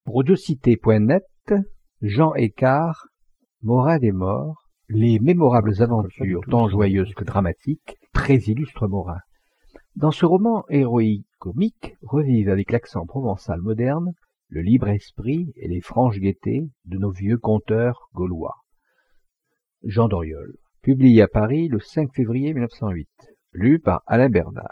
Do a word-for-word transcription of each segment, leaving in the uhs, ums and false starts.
Pour audiocité point net, Jean Écart, Morin des Morts, les mémorables aventures, tant joyeuses que dramatiques, très illustre Morin. Dans ce roman héroïque comique revivent avec l'accent provençal moderne le libre esprit et les franches gaietés de nos vieux conteurs gaulois. Jean Doriol, publié à Paris le cinq février mille neuf cent huit, lu par Alain Bernard.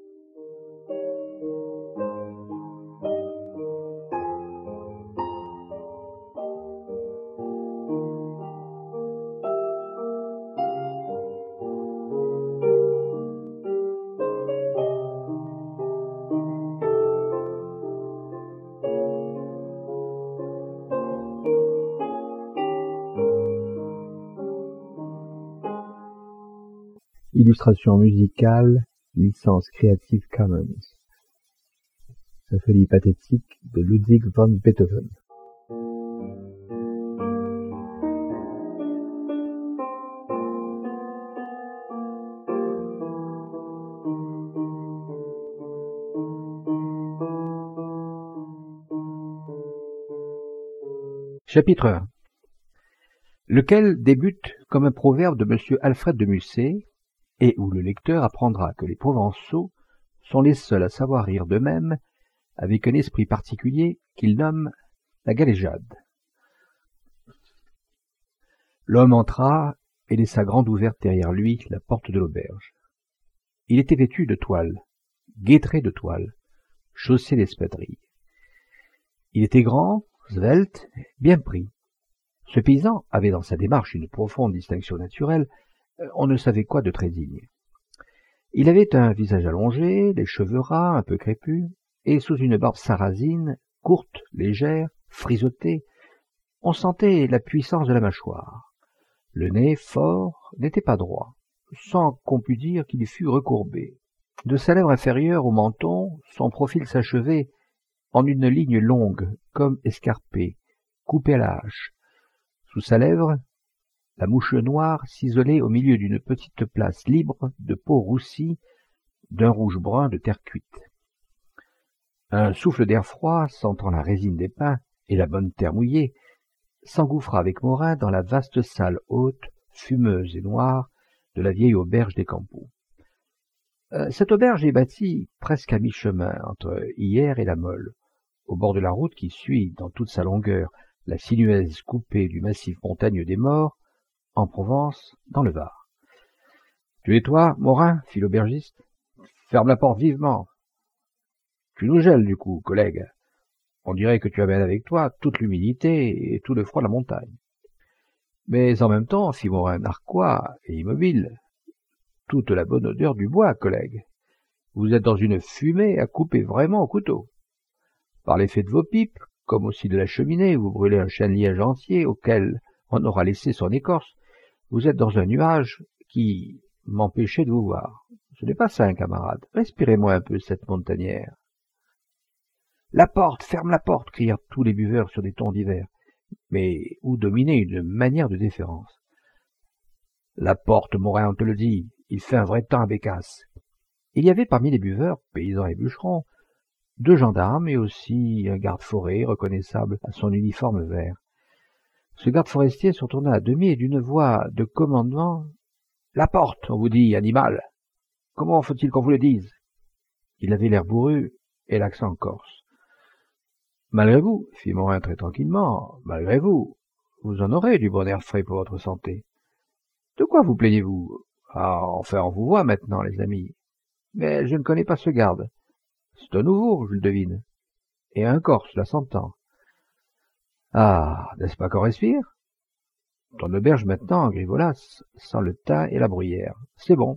Illustration musicale, licence Creative Commons. Symphonie pathétique de Ludwig van Beethoven. Chapitre un. Lequel débute comme un proverbe de Monsieur Alfred de Musset, et où le lecteur apprendra que les Provençaux sont les seuls à savoir rire d'eux-mêmes avec un esprit particulier qu'ils nomment la galéjade. L'homme entra et laissa grande ouverte derrière lui la porte de l'auberge. Il était vêtu de toile, guêtré de toile, chaussé d'espadrilles. Il était grand, svelte, bien pris. Ce paysan avait dans sa démarche une profonde distinction naturelle. On ne savait quoi de très digne. Il avait un visage allongé, les cheveux ras, un peu crépus, et sous une barbe sarrasine, courte, légère, frisottée, on sentait la puissance de la mâchoire. Le nez, fort, n'était pas droit, sans qu'on pût dire qu'il fût recourbé. De sa lèvre inférieure au menton, son profil s'achevait en une ligne longue, comme escarpée, coupée à la hache. Sous sa lèvre, la mouche noire ciselait au milieu d'une petite place libre de peau roussie d'un rouge brun de terre cuite. Un souffle d'air froid, sentant la résine des pins et la bonne terre mouillée, s'engouffra avec Morin dans la vaste salle haute, fumeuse et noire de la vieille auberge des Campoux. Euh, cette auberge est bâtie presque à mi-chemin entre Hyères et la Mole, au bord de la route qui suit dans toute sa longueur la sinueuse coupée du massif montagneux des Morts, en Provence, dans le Var. « Tu es toi, Morin ?» fit l'aubergiste. « Ferme la porte vivement. Tu nous gèles, du coup, collègue. On dirait que tu amènes avec toi toute l'humidité et tout le froid de la montagne. » Mais en même temps, fit Morin narquois et immobile, toute la bonne odeur du bois, collègue. Vous êtes dans une fumée à couper vraiment au couteau. Par l'effet de vos pipes, comme aussi de la cheminée, vous brûlez un chêne-liège entier auquel on aura laissé son écorce. Vous êtes dans un nuage qui m'empêchait de vous voir. Ce n'est pas sain, camarade. Respirez-moi un peu cette montagnère. « La porte, ferme la porte !» crièrent tous les buveurs sur des tons divers, mais où dominait une manière de déférence. « La porte, Morin, on te le dit, il fait un vrai temps à Bécasse. » Il y avait parmi les buveurs, paysans et bûcherons, deux gendarmes et aussi un garde-forêt reconnaissable à son uniforme vert. Ce garde forestier se retourna à demi et d'une voix de commandement. « La porte, on vous dit, animal. Comment faut-il qu'on vous le dise ?» Il avait l'air bourru et l'accent corse. « Malgré vous, fit Morin très tranquillement, malgré vous, vous en aurez du bon air frais pour votre santé. De quoi vous plaignez-vous? Ah, enfin, on vous voit maintenant, les amis. Mais je ne connais pas ce garde. C'est un nouveau, je le devine. Et un corse, là s'entend. Ah, n'est-ce pas qu'on respire? Ton auberge maintenant, Grivolas, sent le thym et la bruyère. C'est bon. »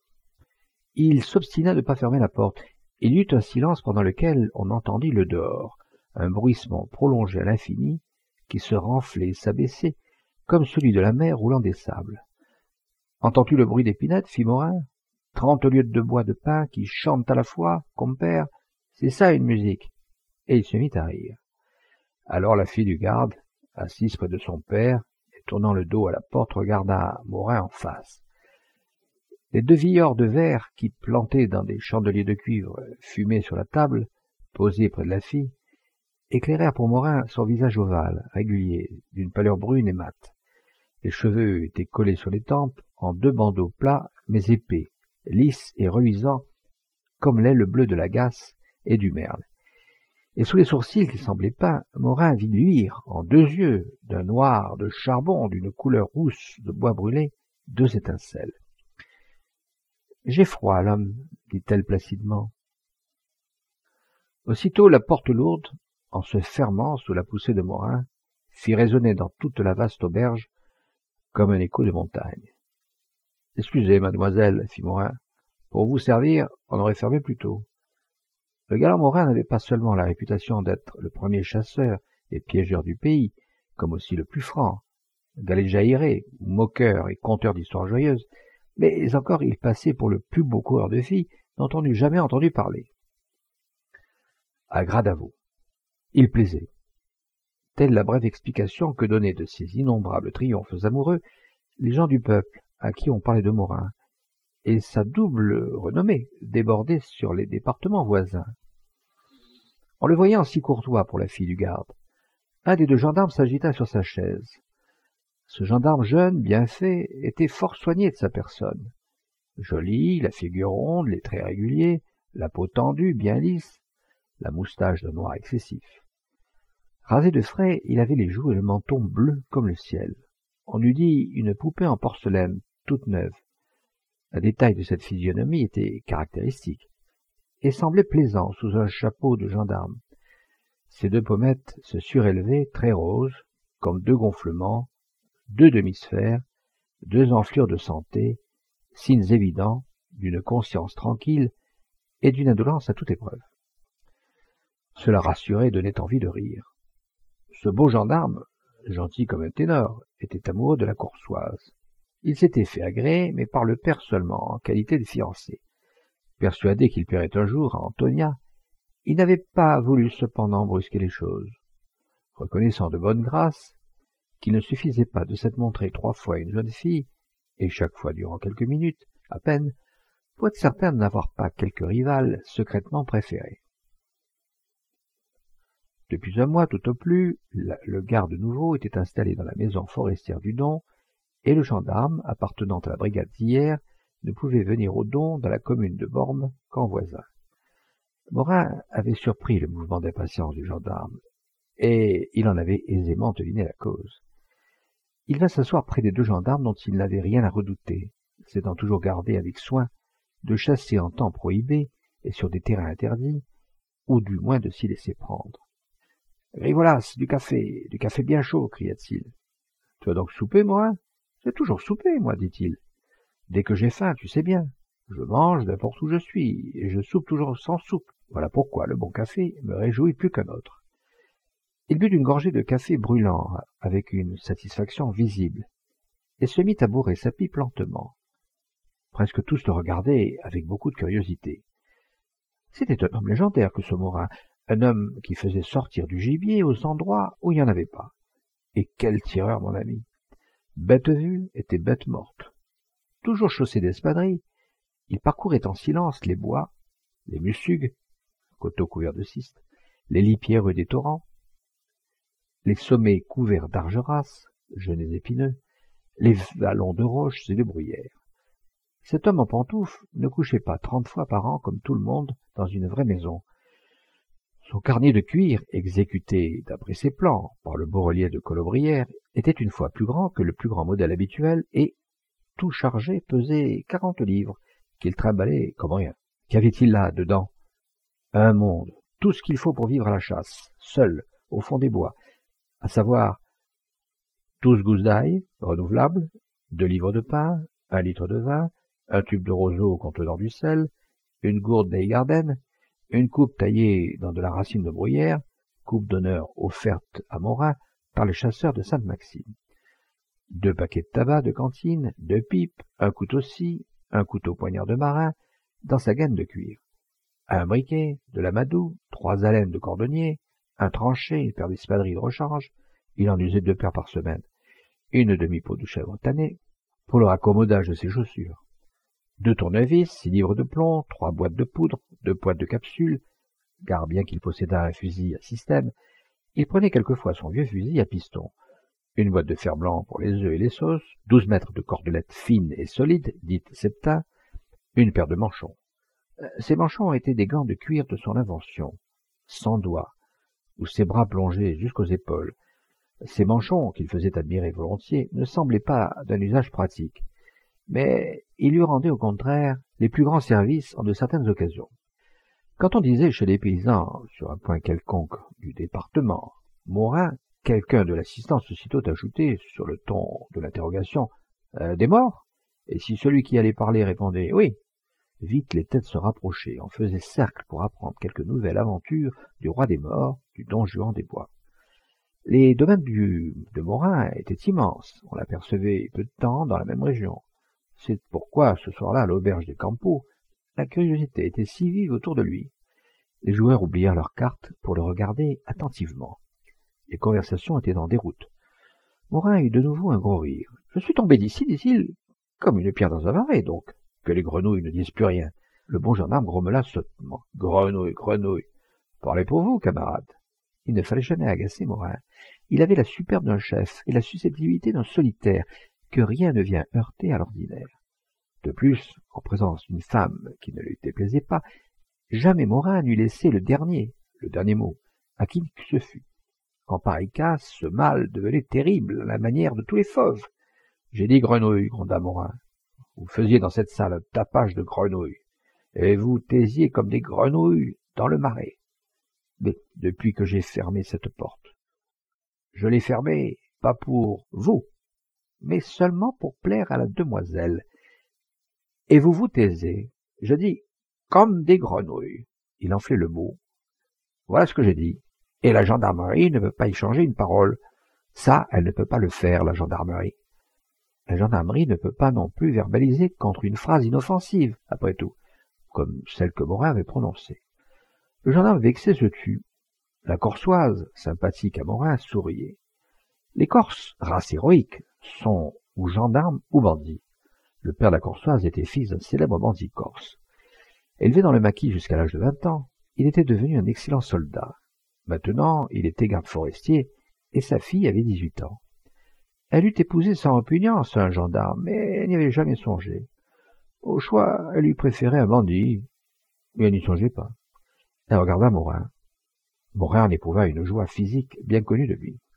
Il s'obstina de ne pas fermer la porte. Il y eut un silence pendant lequel on entendit le dehors, un bruissement prolongé à l'infini qui se renflait et s'abaissait, comme celui de la mer roulant des sables. « Entends-tu le bruit des pinettes, fit Morin? Trente lieues de bois de pin qui chantent à la fois, compère, c'est ça une musique. » Et il se mit à rire. Alors la fille du garde, assise près de son père, et tournant le dos à la porte, regarda Morin en face. Les deux vieillards de verre qui, plantés dans des chandeliers de cuivre, fumaient sur la table, posée près de la fille, éclairèrent pour Morin son visage ovale, régulier, d'une pâleur brune et mate. Les cheveux étaient collés sur les tempes en deux bandeaux plats mais épais, lisses et reluisants comme l'est le bleu de l'agace et du merle. Et sous les sourcils qui semblaient peints, Morin vit luire, en deux yeux, d'un noir de charbon, d'une couleur rousse de bois brûlé, deux étincelles. « J'ai froid, l'homme, dit-elle placidement. Aussitôt la porte lourde, en se fermant sous la poussée de Morin, fit résonner dans toute la vaste auberge comme un écho de montagne. « Excusez, mademoiselle, fit Morin, pour vous servir, on aurait fermé plus tôt. » Le galant Morin n'avait pas seulement la réputation d'être le premier chasseur et piégeur du pays, comme aussi le plus franc, galéjailléré, moqueur et conteur d'histoires joyeuses, mais encore il passait pour le plus beau coureur de filles dont on n'eût jamais entendu parler. À Gradavo. Il plaisait. Telle la brève explication que donnaient de ces innombrables triomphes amoureux les gens du peuple à qui on parlait de Morin, et sa double renommée débordait sur les départements voisins. En le voyant si courtois pour la fille du garde, un des deux gendarmes s'agita sur sa chaise. Ce gendarme jeune, bien fait, était fort soigné de sa personne. Joli, la figure ronde, les traits réguliers, la peau tendue, bien lisse, la moustache d'un noir excessif. Rasé de frais, il avait les joues et le menton bleus comme le ciel. On eût dit une poupée en porcelaine, toute neuve. Un détail de cette physionomie était caractéristique et semblait plaisant sous un chapeau de gendarme. Ses deux pommettes se surélevaient, très roses, comme deux gonflements, deux demi-sphères, deux enflures de santé, signes évidents d'une conscience tranquille et d'une indolence à toute épreuve. Cela rassurait et donnait envie de rire. Ce beau gendarme, gentil comme un ténor, était amoureux de la coursoise. Il s'était fait agréer, mais par le père seulement, en qualité de fiancé. Persuadé qu'il plairait un jour à Antonia, il n'avait pas voulu cependant brusquer les choses. Reconnaissant de bonne grâce qu'il ne suffisait pas de s'être montré trois fois une jeune fille, et chaque fois durant quelques minutes, à peine, pour être certain de n'avoir pas quelque rival secrètement préféré. Depuis un mois tout au plus, le garde nouveau était installé dans la maison forestière du Don, et le gendarme, appartenant à la brigade d'hier, ne pouvait venir au Don dans la commune de Bormes qu'en voisin. Morin avait surpris le mouvement d'impatience du gendarme, et il en avait aisément deviné la cause. Il vint s'asseoir près des deux gendarmes dont il n'avait rien à redouter, s'étant toujours gardé avec soin de chasser en temps prohibé et sur des terrains interdits, ou du moins de s'y laisser prendre. « Rivolas, du café, du café bien chaud !» cria-t-il. « Tu vas donc souper, Morin ? »« J'ai toujours soupé, moi, dit-il. Dès que j'ai faim, tu sais bien. Je mange n'importe où je suis, et je soupe toujours sans soupe. Voilà pourquoi le bon café me réjouit plus qu'un autre. » Il but d'une gorgée de café brûlant, avec une satisfaction visible, et se mit à bourrer sa pipe lentement. Presque tous le regardaient avec beaucoup de curiosité. C'était un homme légendaire que ce Morin, un homme qui faisait sortir du gibier aux endroits où il n'y en avait pas. Et quel tireur, mon ami! Bête vue était bête morte. Toujours chaussé d'espadrilles, il parcourait en silence les bois, les mussugues, coteaux couverts de cistes, les lipierres des torrents, les sommets couverts d'argerasses, genêts épineux, les vallons de roches et de bruyères. Cet homme en pantoufles ne couchait pas trente fois par an comme tout le monde dans une vraie maison. Son carnet de cuir, exécuté d'après ses plans par le beau relief de Colobrières, était une fois plus grand que le plus grand modèle habituel et, tout chargé, pesait quarante livres, qu'il trimballait comme rien. Qu'avait-il là, dedans? Un monde, tout ce qu'il faut pour vivre à la chasse, seul, au fond des bois, à savoir douze gousses d'ail, renouvelables, deux livres de pain, un litre de vin, un tube de roseau contenant du sel, une gourde d'Eygarden, une coupe taillée dans de la racine de bruyère, coupe d'honneur offerte à Morin par les chasseurs de Sainte-Maxime. Deux paquets de tabac de cantine, deux pipes, un couteau-scie, un couteau poignard de marin, dans sa gaine de cuir. Un briquet, de l'amadou, trois haleines de cordonnier, un tranché, une paire d'espadrilles de rechange, il en usait deux paires par semaine, une demi-peau de chèvre tannée, pour le raccommodage de ses chaussures. Deux tournevis, six livres de plomb, trois boîtes de poudre, deux boîtes de capsules, car bien qu'il possédât un fusil à système, Il prenait quelquefois son vieux fusil à piston, une boîte de fer-blanc pour les œufs et les sauces, douze mètres de cordelettes fines et solides, dites septa, une paire de manchons. Ces manchons étaient des gants de cuir de son invention, sans doigts, où ses bras plongeaient jusqu'aux épaules. Ces manchons, qu'il faisait admirer volontiers, ne semblaient pas d'un usage pratique, mais ils lui rendaient au contraire les plus grands services en de certaines occasions. Quand on disait chez les paysans, sur un point quelconque du département, Morin, quelqu'un de l'assistance aussitôt ajoutait, sur le ton de l'interrogation, euh, « Des morts ?» Et si celui qui allait parler répondait « Oui », vite les têtes se rapprochaient, on faisait cercle pour apprendre quelque nouvelle aventure du roi des morts, du don Juan des bois. Les domaines du, de Morin étaient immenses, on l'apercevait peu de temps dans la même région. C'est pourquoi, ce soir-là, à l'auberge des Campos, la curiosité était si vive autour de lui. Les joueurs oublièrent leurs cartes pour le regarder attentivement. Les conversations étaient en déroute. Morin eut de nouveau un gros rire. « Je suis tombé d'ici, dit-il, comme une pierre dans un marais, donc, que les grenouilles ne disent plus rien. » Le bon gendarme grommela sottement. « Grenouille, grenouille. Parlez pour vous, camarade. » Il ne fallait jamais agacer Morin. Il avait la superbe d'un chef et la susceptibilité d'un solitaire, que rien ne vient heurter à l'ordinaire. De plus, en présence d'une femme qui ne lui déplaisait pas, jamais Morin n'eût laissé le dernier, le dernier mot, à qui que ce fût. En pareil cas, ce mal devenait terrible à la manière de tous les fauves. « J'ai dit grenouille, gronda Morin. Vous faisiez dans cette salle un tapage de grenouilles, et vous taisiez comme des grenouilles dans le marais. Mais depuis que j'ai fermé cette porte, je l'ai fermée, pas pour vous, mais seulement pour plaire à la demoiselle. Et vous vous taisez, je dis, comme des grenouilles. » Il enflait le mot. « Voilà ce que j'ai dit. Et la gendarmerie ne peut pas y changer une parole. Ça, elle ne peut pas le faire, la gendarmerie. La gendarmerie ne peut pas non plus verbaliser contre une phrase inoffensive, après tout, comme celle que Morin avait prononcée. » Le gendarme vexé se tut. La Corsoise, sympathique à Morin, souriait. Les Corses, race héroïque, sont ou gendarmes ou bandits. Le père de la Corsoise était fils d'un célèbre bandit corse. Élevé dans le maquis jusqu'à l'âge de vingt ans, il était devenu un excellent soldat. Maintenant, il était garde forestier, et sa fille avait dix-huit ans. Elle eût épousé sans répugnance un gendarme, mais elle n'y avait jamais songé. Au choix, elle eût préféré un bandit, mais elle n'y songeait pas. Elle regarda Morin. Morin en éprouva une joie physique bien connue de lui.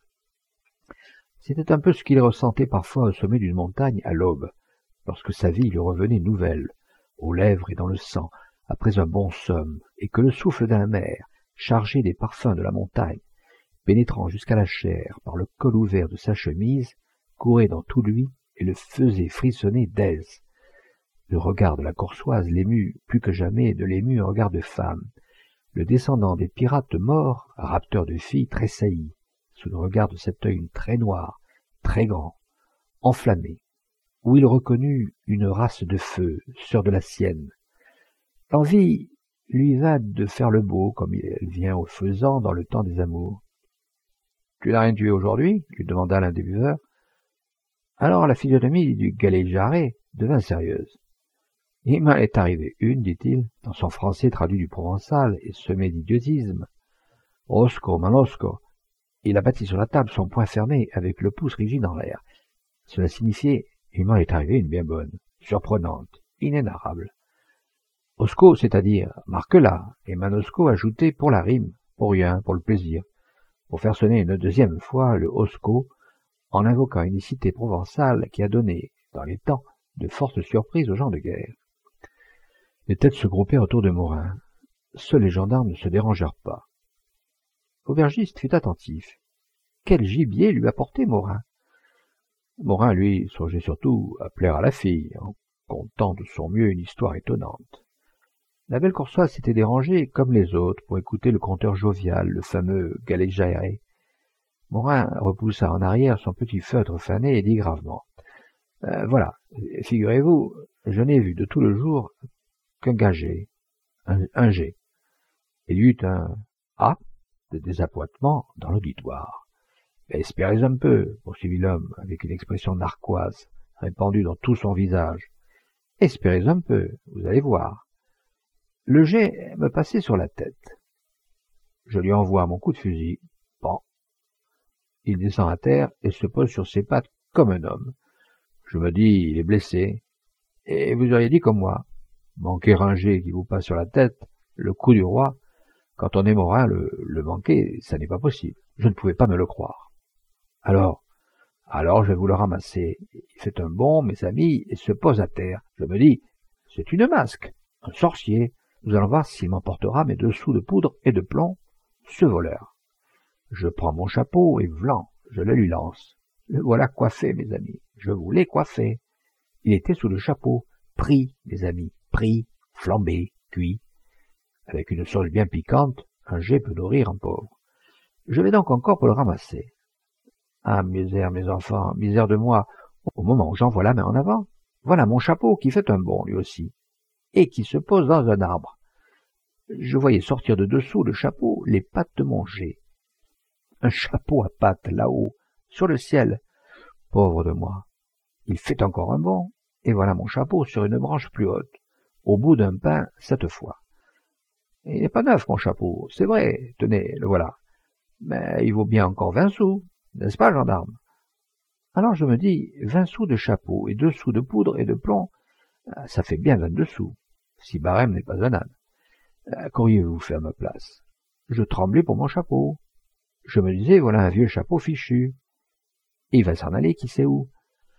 C'était un peu ce qu'il ressentait parfois au sommet d'une montagne à l'aube, lorsque sa vie lui revenait nouvelle, aux lèvres et dans le sang, après un bon somme, et que le souffle d'un air, chargé des parfums de la montagne, pénétrant jusqu'à la chair par le col ouvert de sa chemise, courait dans tout lui et le faisait frissonner d'aise. Le regard de la Corsoise l'émut plus que jamais de l'ému un regard de femme. Le descendant des pirates morts, rapteur de filles, tressaillit sous le regard de cet œil très noir, très grand, enflammé, où il reconnut une race de feu, sœur de la sienne. L'envie lui vint de faire le beau, comme elle vient aux faisans dans le temps des amours. « Tu n'as rien tué aujourd'hui ?» lui demanda l'un des buveurs. Alors la physionomie du galet-jarret devint sérieuse. « Il m'en est arrivé une, dit-il, dans son français traduit du provençal et semé d'idiotisme. Rosco, manosco. » Il abattit sur la table son poing fermé avec le pouce rigide en l'air. Cela signifiait « il m'en est arrivé une bien bonne, surprenante, inénarrable. » Osco, c'est-à-dire marque-la, et manosco ajouté pour la rime, pour rien, pour le plaisir, pour faire sonner une deuxième fois le osco, en invoquant une cité provençale qui a donné, dans les temps, de fortes surprises aux gens de guerre. Les têtes se groupèrent autour de Morin. Seuls les gendarmes ne se dérangèrent pas. L'aubergiste fut attentif. Quel gibier lui apportait Morin? Morin, lui, songeait surtout à plaire à la fille, en contant de son mieux une histoire étonnante. La belle Corsoise s'était dérangée, comme les autres, pour écouter le conteur jovial, le fameux galet-jarret. Morin repoussa en arrière son petit feutre fané et dit gravement euh, « Voilà, figurez-vous, je n'ai vu de tout le jour qu'un gagé, un, un G. » Il y eut un « Ah » de désappointement dans l'auditoire. « Espérez un peu, » poursuivit l'homme avec une expression narquoise répandue dans tout son visage. « Espérez un peu, vous allez voir. » Le jet me passait sur la tête. Je lui envoie mon coup de fusil. Pan. Il descend à terre et se pose sur ses pattes comme un homme. Je me dis, il est blessé. Et vous auriez dit comme moi, manquer Ringer qui vous passe sur la tête, le coup du roi, quand on est Morin, le, le manquer, ça n'est pas possible. Je ne pouvais pas me le croire. Alors, alors je vais vous le ramasser. Il fait un bond, mes amis, et se pose à terre. Je me dis, c'est une masque, un sorcier. Nous allons voir s'il m'emportera mes deux sous de poudre et de plomb, ce voleur. Je prends mon chapeau et vlan, je le lui lance. Le voilà coiffé, mes amis. Je vous l'ai coiffé. Il était sous le chapeau, pris, mes amis, pris, flambé, cuit. Avec une sauce bien piquante, un jet peut nourrir un pauvre. Je vais donc encore pour le ramasser. Ah, misère, mes enfants, misère de moi, au moment où j'envoie la main en avant, voilà mon chapeau qui fait un bond, lui aussi, et qui se pose dans un arbre. Je voyais sortir de dessous le chapeau les pattes de mon jet. Un chapeau à pattes, là-haut, sur le ciel. Pauvre de moi. Il fait encore un bond, et voilà mon chapeau sur une branche plus haute, au bout d'un pin cette fois. Il n'est pas neuf, mon chapeau, c'est vrai, tenez, le voilà. Mais il vaut bien encore vingt sous, n'est-ce pas, gendarme? Alors je me dis, vingt sous de chapeau et deux sous de poudre et de plomb, ça fait bien vingt-deux sous, si Barème n'est pas un âne. Qu'auriez-vous fait à ma place? Je tremblais pour mon chapeau. Je me disais, voilà un vieux chapeau fichu. Il va s'en aller qui sait où.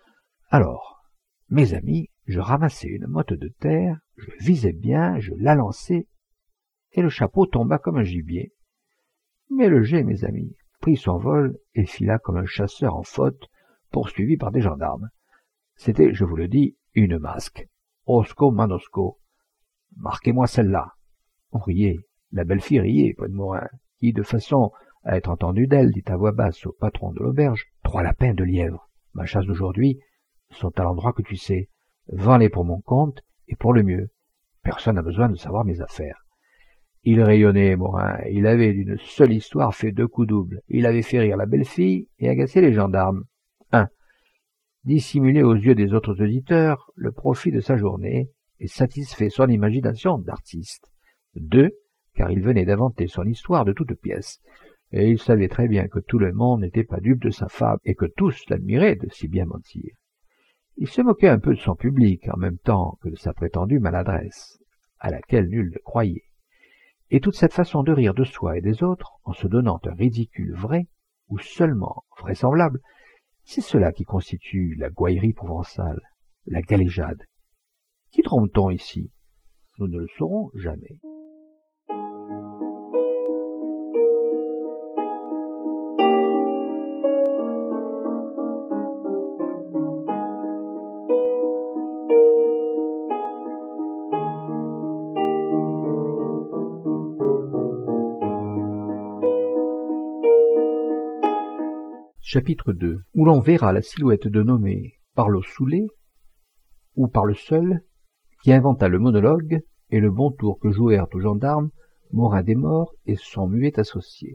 Alors, mes amis, je ramassai une motte de terre, je visais bien, je la lançai, et le chapeau tomba comme un gibier. Mais le jet, mes amis, prit son vol et fila comme un chasseur en faute, poursuivi par des gendarmes. C'était, je vous le dis, une masque. Osco manosco. Marquez-moi celle-là. On riait. La belle fille riait, Paul Morin, qui, de façon à être entendu d'elle, dit à voix basse au patron de l'auberge, « Trois lapins de lièvre. Ma chasse d'aujourd'hui sont à l'endroit que tu sais. Vends-les pour mon compte et pour le mieux. Personne n'a besoin de savoir mes affaires. » Il rayonnait, Morin. Il avait d'une seule histoire fait deux coups doubles. Il avait fait rire la belle fille et agacé les gendarmes. un. Dissimuler aux yeux des autres auditeurs le profit de sa journée et satisfait son imagination d'artiste. deux. Car il venait d'inventer son histoire de toutes pièces. Et il savait très bien que tout le monde n'était pas dupe de sa fable et que tous l'admiraient de si bien mentir. Il se moquait un peu de son public en même temps que de sa prétendue maladresse, à laquelle nul ne croyait. Et toute cette façon de rire de soi et des autres, en se donnant un ridicule vrai, ou seulement vraisemblable, c'est cela qui constitue la gouaillerie provençale, la galéjade. Qui trompe-t-on ici? Nous ne le saurons jamais. Chapitre deux, où l'on verra la silhouette de nommé Parlo Soulé, ou par le seul, qui inventa le monologue et le bon tour que jouèrent aux gendarmes Morin des Morts et son muet associé.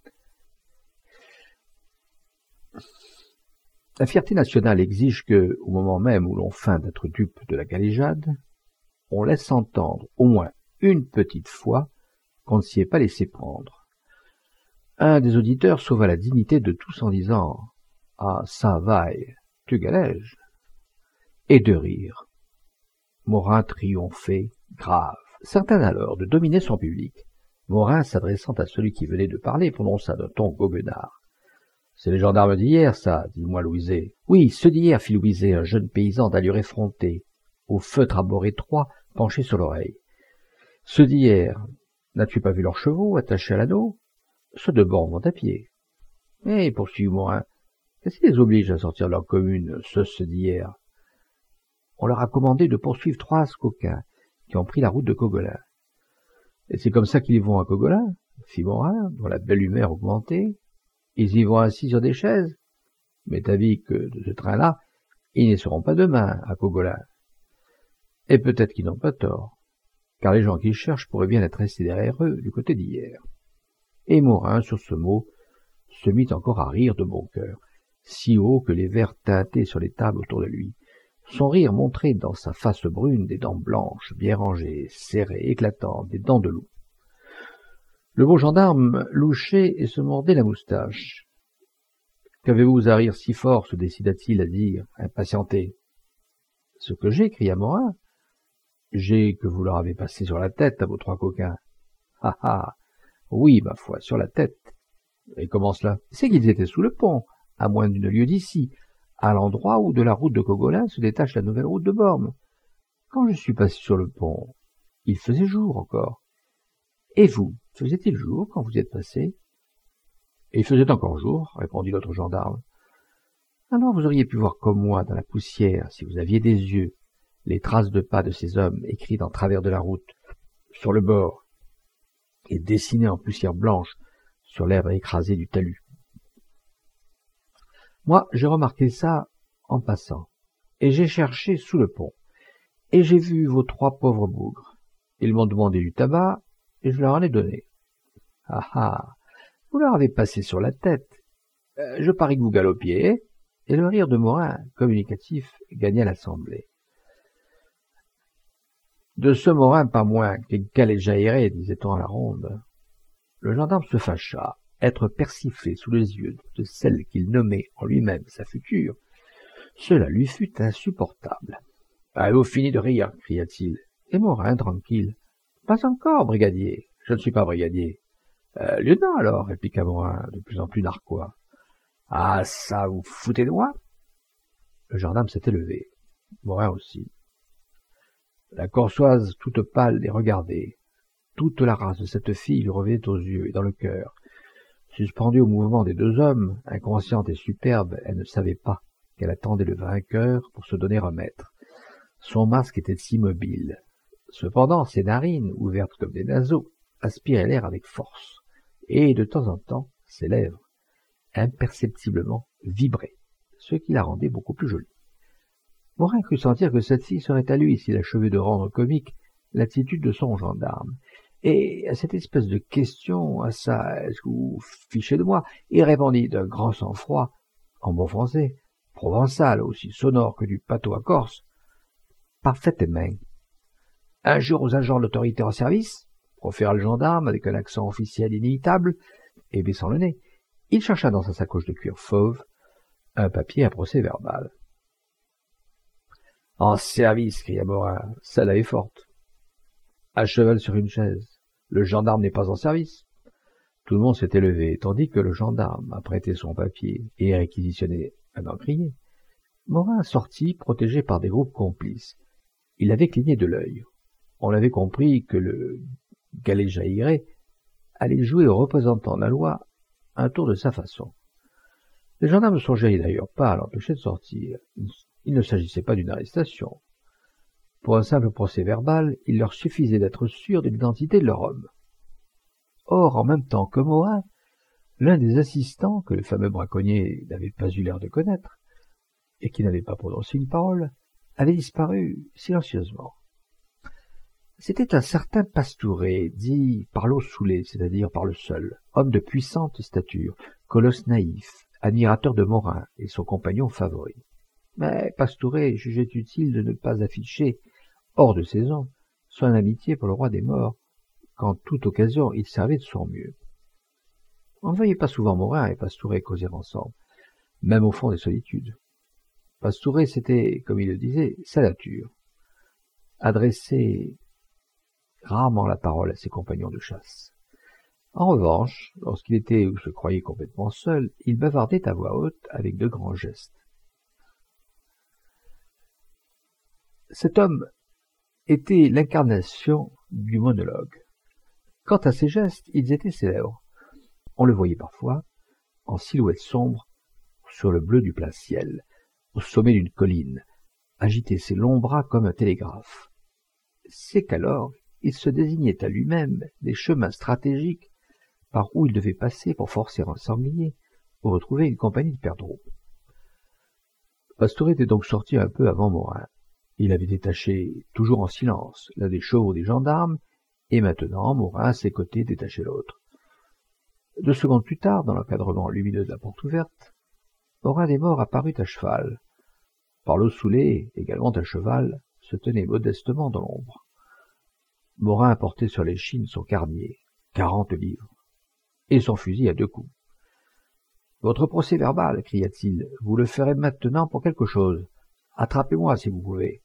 La fierté nationale exige que, au moment même où l'on feint d'être dupe de la galéjade, on laisse entendre au moins une petite fois qu'on ne s'y est pas laissé prendre. Un des auditeurs sauva la dignité de tous en disant « Ah, ça vaille, tu galèges !» et de rire. Morin triomphait, grave, certain alors de dominer son public. Morin, s'adressant à celui qui venait de parler, prononça d'un ton goguenard. « C'est les gendarmes d'hier, ça, dis-moi Louiset. »« Oui, ceux d'hier, fit Louiset, un jeune paysan d'allure effrontée, au feutre à bord étroit, penché sur l'oreille. »« Ceux d'hier, n'as-tu pas vu leurs chevaux attachés à l'anneau ? Ceux de bord vont à pied. » Et poursuivit Morin, qu'est-ce qui les oblige à sortir de leur commune, ceux, ceux d'hier? On leur a commandé de poursuivre trois coquins qui ont pris la route de Cogolin. Et c'est comme ça qu'ils vont à Cogolin, fit Morin, dont la belle humeur augmentait. Ils y vont assis sur des chaises. Mais t'avis que de ce train-là, ils n'y seront pas demain à Cogolin. Et peut-être qu'ils n'ont pas tort, car les gens qu'ils cherchent pourraient bien être restés derrière eux du côté d'hier. Et Morin, sur ce mot, se mit encore à rire de bon cœur, si haut que les verres tintaient sur les tables autour de lui. Son rire montrait dans sa face brune des dents blanches, bien rangées, serrées, éclatantes, des dents de loup. Le beau gendarme louchait et se mordait la moustache. Qu'avez-vous à rire si fort se décida-t-il à dire, impatienté. Ce que j'ai, cria Morin. J'ai que vous leur avez passé sur la tête à vos trois coquins. Ah ah. Oui, ma foi, sur la tête. Et comment cela? C'est qu'ils étaient sous le pont, à moins d'une lieue d'ici, à l'endroit où de la route de Cogolin se détache la nouvelle route de Bormes. Quand je suis passé sur le pont, il faisait jour encore. Et vous, faisait-il jour quand vous y êtes passé? Et il faisait encore jour, répondit l'autre gendarme. Alors vous auriez pu voir comme moi dans la poussière, si vous aviez des yeux, les traces de pas de ces hommes écrites en travers de la route, sur le bord, et dessinées en poussière blanche sur l'herbe écrasée du talus. Moi, j'ai remarqué ça en passant, et j'ai cherché sous le pont, et j'ai vu vos trois pauvres bougres. Ils m'ont demandé du tabac, et je leur en ai donné. Ah ah, vous leur avez passé sur la tête. Euh, je parie que vous galopiez, et le rire de Morin, communicatif, gagna l'assemblée. De ce Morin pas moins qu'un galet-jailleret, disait-on à la ronde. Le gendarme se fâcha. Être persiflé sous les yeux de celle qu'il nommait en lui-même sa future, cela lui fut insupportable. « Avez-vous fini de rire ?» cria-t-il. Et Morin, tranquille. « Pas encore, brigadier. Je ne suis pas brigadier. Euh, »« Lieutenant, alors » répliqua Morin, de plus en plus narquois. « Ah, ça, vous foutez de moi ?» Le gendarme s'était levé. Morin aussi. La Corsoise, toute pâle, les regardait. Toute la race de cette fille lui revenait aux yeux et dans le cœur. Suspendue au mouvement des deux hommes, inconsciente et superbe, elle ne savait pas qu'elle attendait le vainqueur pour se donner un maître. Son masque était immobile. Cependant, ses narines, ouvertes comme des naseaux, aspiraient l'air avec force, et de temps en temps, ses lèvres, imperceptiblement, vibraient, ce qui la rendait beaucoup plus jolie. Morin crut sentir que cette fille serait à lui s'il achevait de rendre comique l'attitude de son gendarme. Et à cette espèce de question, à ça, est-ce que vous fichez de moi, il répondit d'un grand sang-froid, en bon français, provençal, aussi sonore que du patois corse, parfaitement. Un jour aux agents de l'autorité en service, proféra le gendarme avec un accent officiel inimitable, et baissant le nez, il chercha dans sa sacoche de cuir fauve un papier à procès-verbal. En service, cria Morin, celle-là est forte. À cheval sur une chaise. Le gendarme n'est pas en service. Tout le monde s'était levé, tandis que le gendarme apprêtait son papier et réquisitionnait un encrier. Morin sortit, protégé par des groupes complices. Il avait cligné de l'œil. On avait compris que le galet-jailleret allait jouer au représentant de la loi un tour de sa façon. Les gendarmes ne songeaient d'ailleurs pas à l'empêcher de sortir. Il ne s'agissait pas d'une arrestation. Pour un simple procès-verbal, il leur suffisait d'être sûr de l'identité de leur homme. Or, en même temps que Morin, l'un des assistants, que le fameux braconnier n'avait pas eu l'air de connaître, et qui n'avait pas prononcé une parole, avait disparu silencieusement. C'était un certain Pastouret, dit par l'eau saoulée, c'est-à-dire par le seul, homme de puissante stature, colosse naïf, admirateur de Morin et son compagnon favori. Mais Pastouret jugeait utile de ne pas afficher, hors de saison, son amitié pour le roi des morts, qu'en toute occasion il servait de son mieux. On ne voyait pas souvent Morin et Pastouret causer ensemble, même au fond des solitudes. Pastouret, c'était, comme il le disait, sa nature. Adresser rarement la parole à ses compagnons de chasse. En revanche, lorsqu'il était ou se croyait complètement seul, il bavardait à voix haute avec de grands gestes. Cet homme était l'incarnation du monologue. Quant à ses gestes, ils étaient célèbres. On le voyait parfois, en silhouette sombre, sur le bleu du plein ciel, au sommet d'une colline, agiter ses longs bras comme un télégraphe. C'est qu'alors, il se désignait à lui-même des chemins stratégiques par où il devait passer pour forcer un sanglier ou retrouver une compagnie de perdreaux. Pastouret était donc sorti un peu avant Morin. Il avait détaché, toujours en silence, l'un des chevaux des gendarmes, et maintenant Morin, à ses côtés, détachait l'autre. Deux secondes plus tard, dans l'encadrement lumineux de la porte ouverte, Morin des Morts apparut à cheval. Parlot Soulé, également à cheval, se tenait modestement dans l'ombre. Morin portait sur l'échine son carnier, quarante livres, et son fusil à deux coups. Votre procès-verbal, cria-t-il, vous le ferez maintenant pour quelque chose. Attrapez-moi si vous pouvez.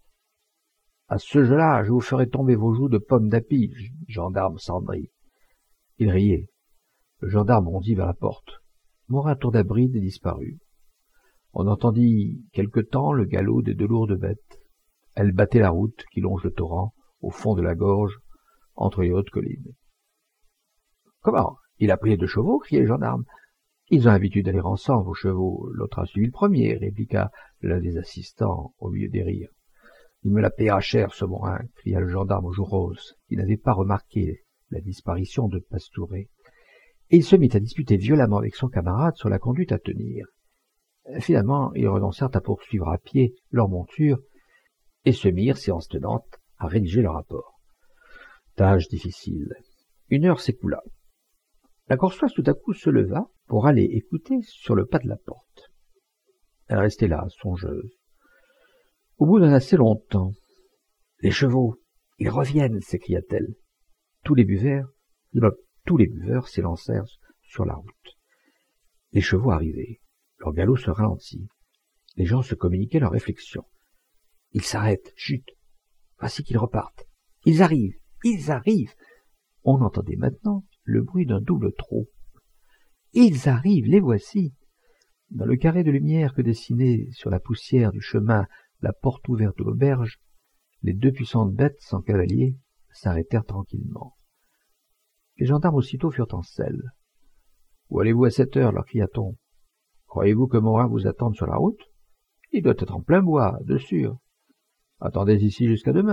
À ce jeu-là, je vous ferai tomber vos joues de pommes d'api, gendarme cendri. Il riait. Le gendarme bondit vers la porte. Morin tourna bride et disparut. On entendit quelque temps le galop des deux lourdes bêtes. Elles battaient la route qui longe le torrent, au fond de la gorge, entre les hautes collines. « Comment? Il a pris les deux chevaux » criait le gendarme. « Ils ont l'habitude d'aller ensemble, vos chevaux. L'autre a suivi le premier » répliqua l'un des assistants, au milieu des rires. « Il me la payera cher, ce Morin » cria le gendarme aux joues roses, qui n'avait pas remarqué la disparition de Pastouret. Et il se mit à disputer violemment avec son camarade sur la conduite à tenir. Finalement, ils renoncèrent à poursuivre à pied leur monture et se mirent, séance tenante, à rédiger leur rapport. Tâche difficile. Une heure s'écoula. La Corsoise tout à coup se leva pour aller écouter sur le pas de la porte. Elle restait là, songeuse. Au bout d'un assez long temps, « Les chevaux, ils reviennent !» s'écria-t-elle. Tous les buveurs, tous les buveurs s'élancèrent sur la route. Les chevaux arrivaient. Leur galop se ralentit. Les gens se communiquaient leurs réflexions. Ils s'arrêtent, chut. Voici qu'ils repartent. Ils arrivent, ils arrivent. On entendait maintenant le bruit d'un double trot. Ils arrivent, les voici. Dans le carré de lumière que dessinait sur la poussière du chemin la porte ouverte de l'auberge, les deux puissantes bêtes sans cavalier s'arrêtèrent tranquillement. Les gendarmes aussitôt furent en selle. « Où allez-vous à cette heure ?» leur cria-t-on. « Croyez-vous que Morin vous attende sur la route? Il doit être en plein bois, de sûr. Attendez ici jusqu'à demain. »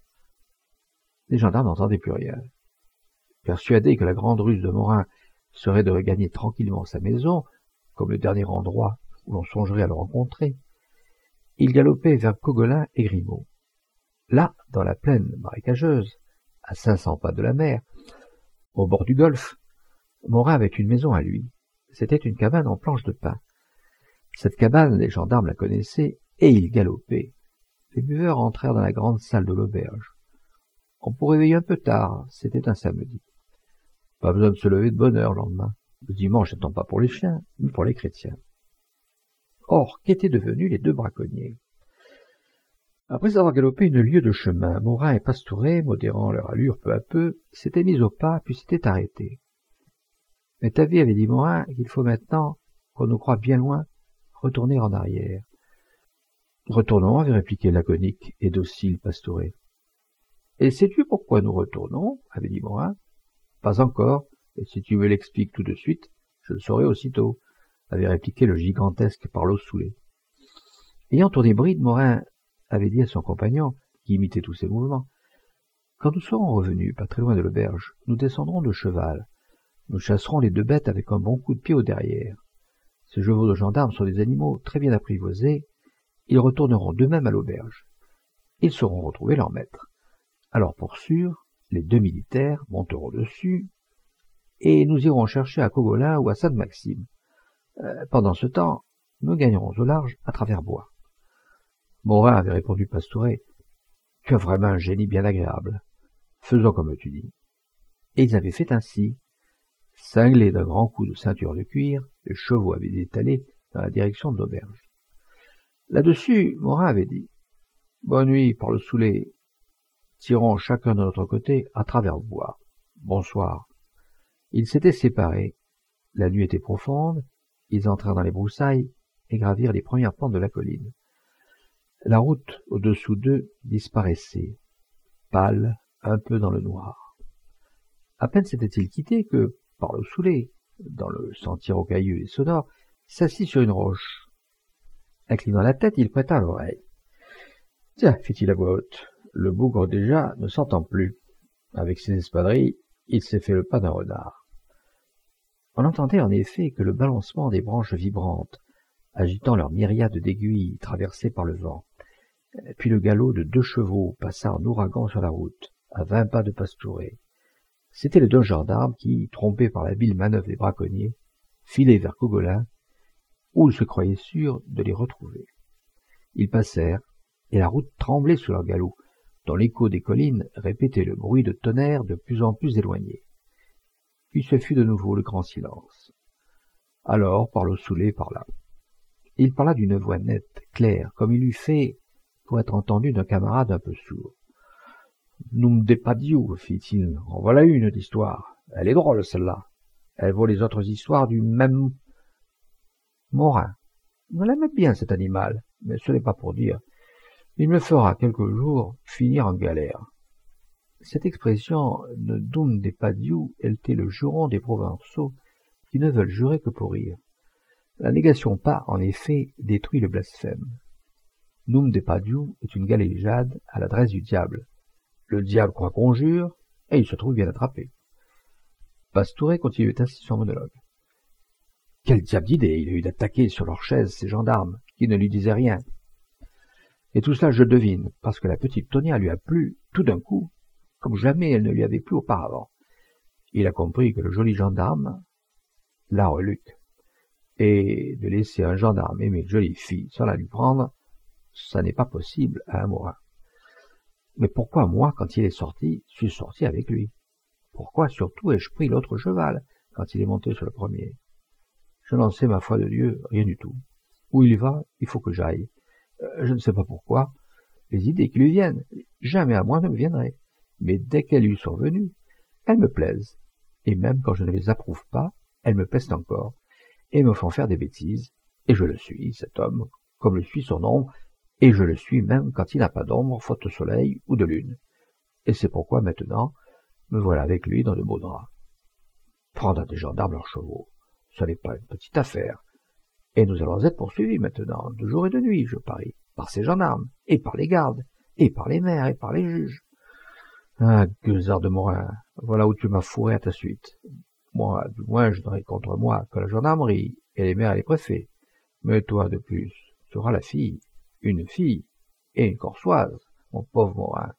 Les gendarmes n'entendaient plus rien. Persuadés que la grande ruse de Morin serait de regagner tranquillement sa maison, comme le dernier endroit où l'on songerait à le rencontrer, ils galopaient vers Cogolin et Grimaud. Là, dans la plaine marécageuse, à cinq cents pas de la mer, au bord du golfe, Morin avait une maison à lui. C'était une cabane en planches de pin. Cette cabane, les gendarmes la connaissaient, et ils galopaient. Les buveurs entrèrent dans la grande salle de l'auberge. On pourrait veiller un peu tard, c'était un samedi. Pas besoin de se lever de bonne heure le lendemain. Le dimanche n'étant pas pour les chiens, mais pour les chrétiens. Or, qu'étaient devenus les deux braconniers? Après avoir galopé une lieue de chemin, Morin et Pastouret, modérant leur allure peu à peu, s'étaient mis au pas puis s'étaient arrêtés. « Mais Tavi avait dit Morin qu'il faut maintenant, qu'on nous croit bien loin, retourner en arrière. »« Retournons, » avait répliqué laconique et docile Pastouret. « Et sais-tu pourquoi nous retournons ?» avait dit Morin. « Pas encore, et si tu me l'expliques tout de suite, je le saurai aussitôt, » avait répliqué le gigantesque Parlos-Soulé. Ayant tourné bride, Morin avait dit à son compagnon, qui imitait tous ses mouvements, « Quand nous serons revenus, pas très loin de l'auberge, nous descendrons de cheval. Nous chasserons les deux bêtes avec un bon coup de pied au derrière. Ces chevaux de gendarmes sont des animaux très bien apprivoisés. Ils retourneront d'eux-mêmes à l'auberge. Ils sauront retrouver leur maître. Alors, pour sûr, les deux militaires monteront dessus, et nous irons chercher à Cogolin ou à Sainte-Maxime. Euh, pendant ce temps, nous gagnerons au large à travers bois. » Morin avait répondu Pastouret, « Tu as vraiment un génie bien agréable. Faisons comme tu dis. » Et ils avaient fait ainsi. Cinglés d'un grand coup de ceinture de cuir, les chevaux avaient détalé dans la direction de l'auberge. Là-dessus, Morin avait dit, « Bonne nuit, Parlos-Soulé. Tirons chacun de notre côté à travers le bois. Bonsoir. » Ils s'étaient séparés. La nuit était profonde. Ils entrèrent dans les broussailles et gravirent les premières pentes de la colline. La route au-dessous d'eux disparaissait, pâle, un peu dans le noir. À peine s'était-il quitté que, Parlos-Soulé, dans le sentier rocailleux et sonore, s'assit sur une roche. Inclinant la tête, il prêta l'oreille. « Tiens, fit-il à voix haute, le bougre déjà ne s'entend plus. Avec ses espadrilles, il s'est fait le pas d'un renard. » On entendait en effet que le balancement des branches vibrantes, agitant leurs myriades d'aiguilles traversées par le vent. Puis le galop de deux chevaux passa en ouragan sur la route, à vingt pas de Pastouret. C'étaient les deux gendarmes qui, trompés par l'habile manœuvre des braconniers, filaient vers Cogolin, où ils se croyaient sûrs de les retrouver. Ils passèrent, et la route tremblait sous leur galop, dont l'écho des collines répétait le bruit de tonnerre de plus en plus éloigné. Puis ce fut de nouveau le grand silence. Alors Parlo Soulé parla. Il parla d'une voix nette, claire, comme il eût fait pour être entendu d'un camarade un peu sourd. « Num de Padiou, fit-il, en voilà une d'histoire. Elle est drôle, celle-là. Elle vaut les autres histoires du même Morin. On l'aime bien, cet animal, mais ce n'est pas pour dire. Il me fera quelque jour finir en galère. » Cette expression de Num de Padiou était le juron des Provençaux qui ne veulent jurer que pour rire. La négation pas, en effet, détruit le blasphème. Num de Padiou est une galéjade à l'adresse du diable. Le diable croit qu'on jure, et il se trouve bien attrapé. Pastouret continuait ainsi son monologue. Quel diable d'idée il a eu d'attaquer sur leur chaise ces gendarmes, qui ne lui disaient rien. Et tout cela je devine, parce que la petite Tonia lui a plu, tout d'un coup, comme jamais elle ne lui avait plu auparavant. Il a compris que le joli gendarme la reluque. Et de laisser un gendarme aimer une jolie fille sans la lui prendre, ça n'est pas possible à un Morin. Mais pourquoi moi, quand il est sorti, suis sorti avec lui? Pourquoi surtout ai-je pris l'autre cheval, quand il est monté sur le premier? Je n'en sais, ma foi de Dieu, rien du tout. Où il va, il faut que j'aille. Euh, je ne sais pas pourquoi. Les idées qui lui viennent, jamais à moi ne me viendraient. Mais dès qu'elles lui sont venues, elles me plaisent. Et même quand je ne les approuve pas, elles me plaisent encore, et me font faire des bêtises. Et je le suis, cet homme, comme le suit son ombre, et je le suis même quand il n'a pas d'ombre, faute de soleil ou de lune. Et c'est pourquoi maintenant, me voilà avec lui dans de beaux draps. Prendre à des gendarmes leurs chevaux, ce n'est pas une petite affaire. Et nous allons être poursuivis maintenant, de jour et de nuit, je parie, par ces gendarmes, et par les gardes, et par les maires, et par les juges. Ah, gueusard de Morin, voilà où tu m'as fourré à ta suite. Moi, du moins, je n'aurai contre moi que la gendarmerie, et les maires et les préfets. Mais toi, de plus, tu auras la fille, une fille, et une corsoise, mon pauvre Morin.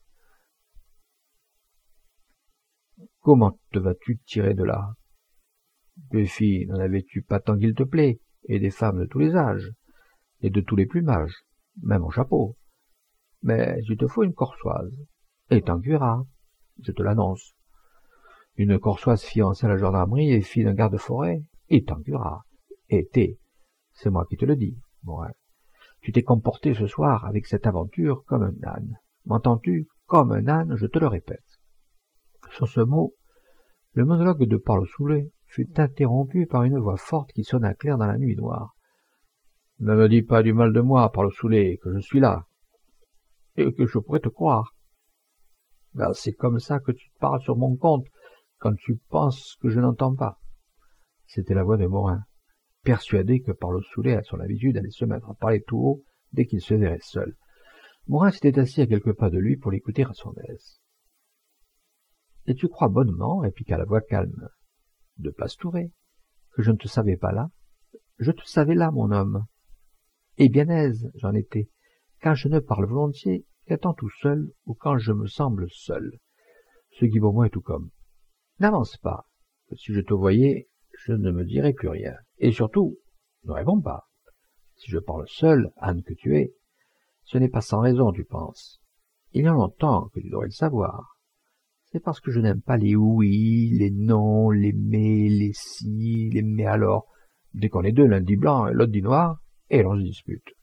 Comment te vas-tu tirer de là? Des filles, n'en avais-tu pas tant qu'il te plaît, et des femmes de tous les âges, et de tous les plumages, même en chapeau. Mais il te faut une corsoise, et t'en cuiras, je te l'annonce. Une corsoise fiancée à la gendarmerie et fille d'un garde-forêt, et t'en cuiras. Et t'es, c'est moi qui te le dis, Morin. Tu t'es comporté ce soir avec cette aventure comme un âne. M'entends-tu? Comme un âne, je te le répète. Sur ce mot, le monologue de Parlo Soulé fut interrompu par une voix forte qui sonna clair dans la nuit noire. Ne me dis pas du mal de moi, Parlo Soulé, que je suis là, et que je pourrais te croire. Ben, c'est comme ça que tu te parles sur mon compte, quand tu penses que je n'entends pas. C'était la voix de Morin, persuadé que Parlo Soulé a son habitude d'aller se mettre à parler tout haut dès qu'il se verrait seul. Morin s'était assis à quelques pas de lui pour l'écouter à son aise. « Et tu crois bonnement, répliqua la voix calme de Pastouret, que je ne te savais pas là? Je te savais là, mon homme. Et bien aise, j'en étais, quand je ne parle volontiers qu'étant tout seul ou quand je me semble seul. Ce qui pour moi est tout comme. N'avance pas, que si je te voyais, je ne me dirais plus rien. Et surtout, ne réponds pas. Si je parle seul, âne que tu es, ce n'est pas sans raison, tu penses. Il y a longtemps que tu devrais le savoir. C'est parce que je n'aime pas les oui, les non, les mais, les si, les mais alors. Dès qu'on est deux, l'un dit blanc et l'autre dit noir, et l'on se dispute.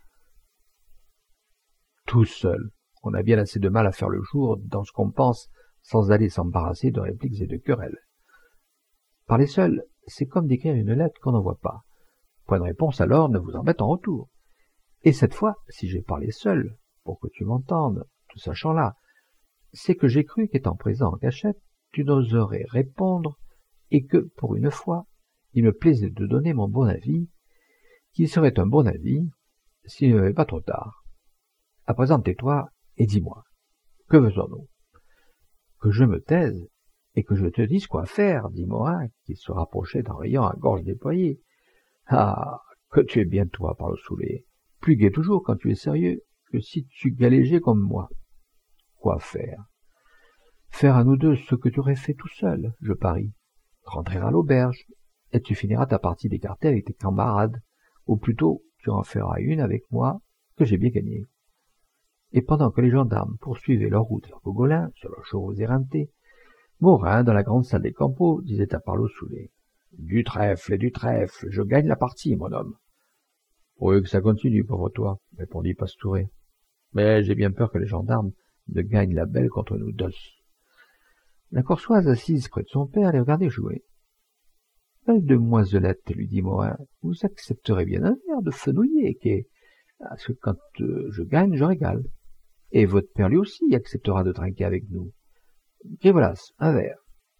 Tout seul, on a bien assez de mal à faire le jour dans ce qu'on pense, sans aller s'embarrasser de répliques et de querelles. Parler seul, c'est comme d'écrire une lettre qu'on n'envoie pas. Point de réponse alors ne vous embête en retour. Et cette fois, si j'ai parlé seul, pour que tu m'entendes, tout sachant là, c'est que j'ai cru qu'étant présent en cachette, tu n'oserais répondre, et que, pour une fois, il me plaisait de donner mon bon avis, qui serait un bon avis, s'il ne m'avait pas trop tard. À présent, tais-toi, et dis-moi, que faisons-nous? Que je me taise, et que je te dise quoi faire, dit Morin, qui se rapprochait en riant à gorge déployée. Ah, que tu es bien toi, Parlo Soulé, plus gai toujours quand tu es sérieux, que si tu galégeais comme moi. Quoi faire? Faire à nous deux ce que tu aurais fait tout seul, je parie. Rentrer à l'auberge, et tu finiras ta partie d'écarté avec tes camarades, ou plutôt tu en feras une avec moi, que j'ai bien gagnée. Et pendant que les gendarmes poursuivaient leur route vers Gogolin, sur leurs chevaux éreintés, Morin, dans la grande salle des campos, disait à Parlo Soulé. Du trèfle et du trèfle, je gagne la partie, mon homme. Oui, que ça continue, pauvre toi, répondit Pastouré. Mais j'ai bien peur que les gendarmes ne gagnent la belle contre nous deux. La Corsoise, assise près de son père, les regardait jouer. Belle demoiselette, lui dit Morin, vous accepterez bien un verre de fenouiller, qu'est, parce que quand euh, je gagne, je régale. Et votre père lui aussi acceptera de trinquer avec nous. Et voilà, un verre.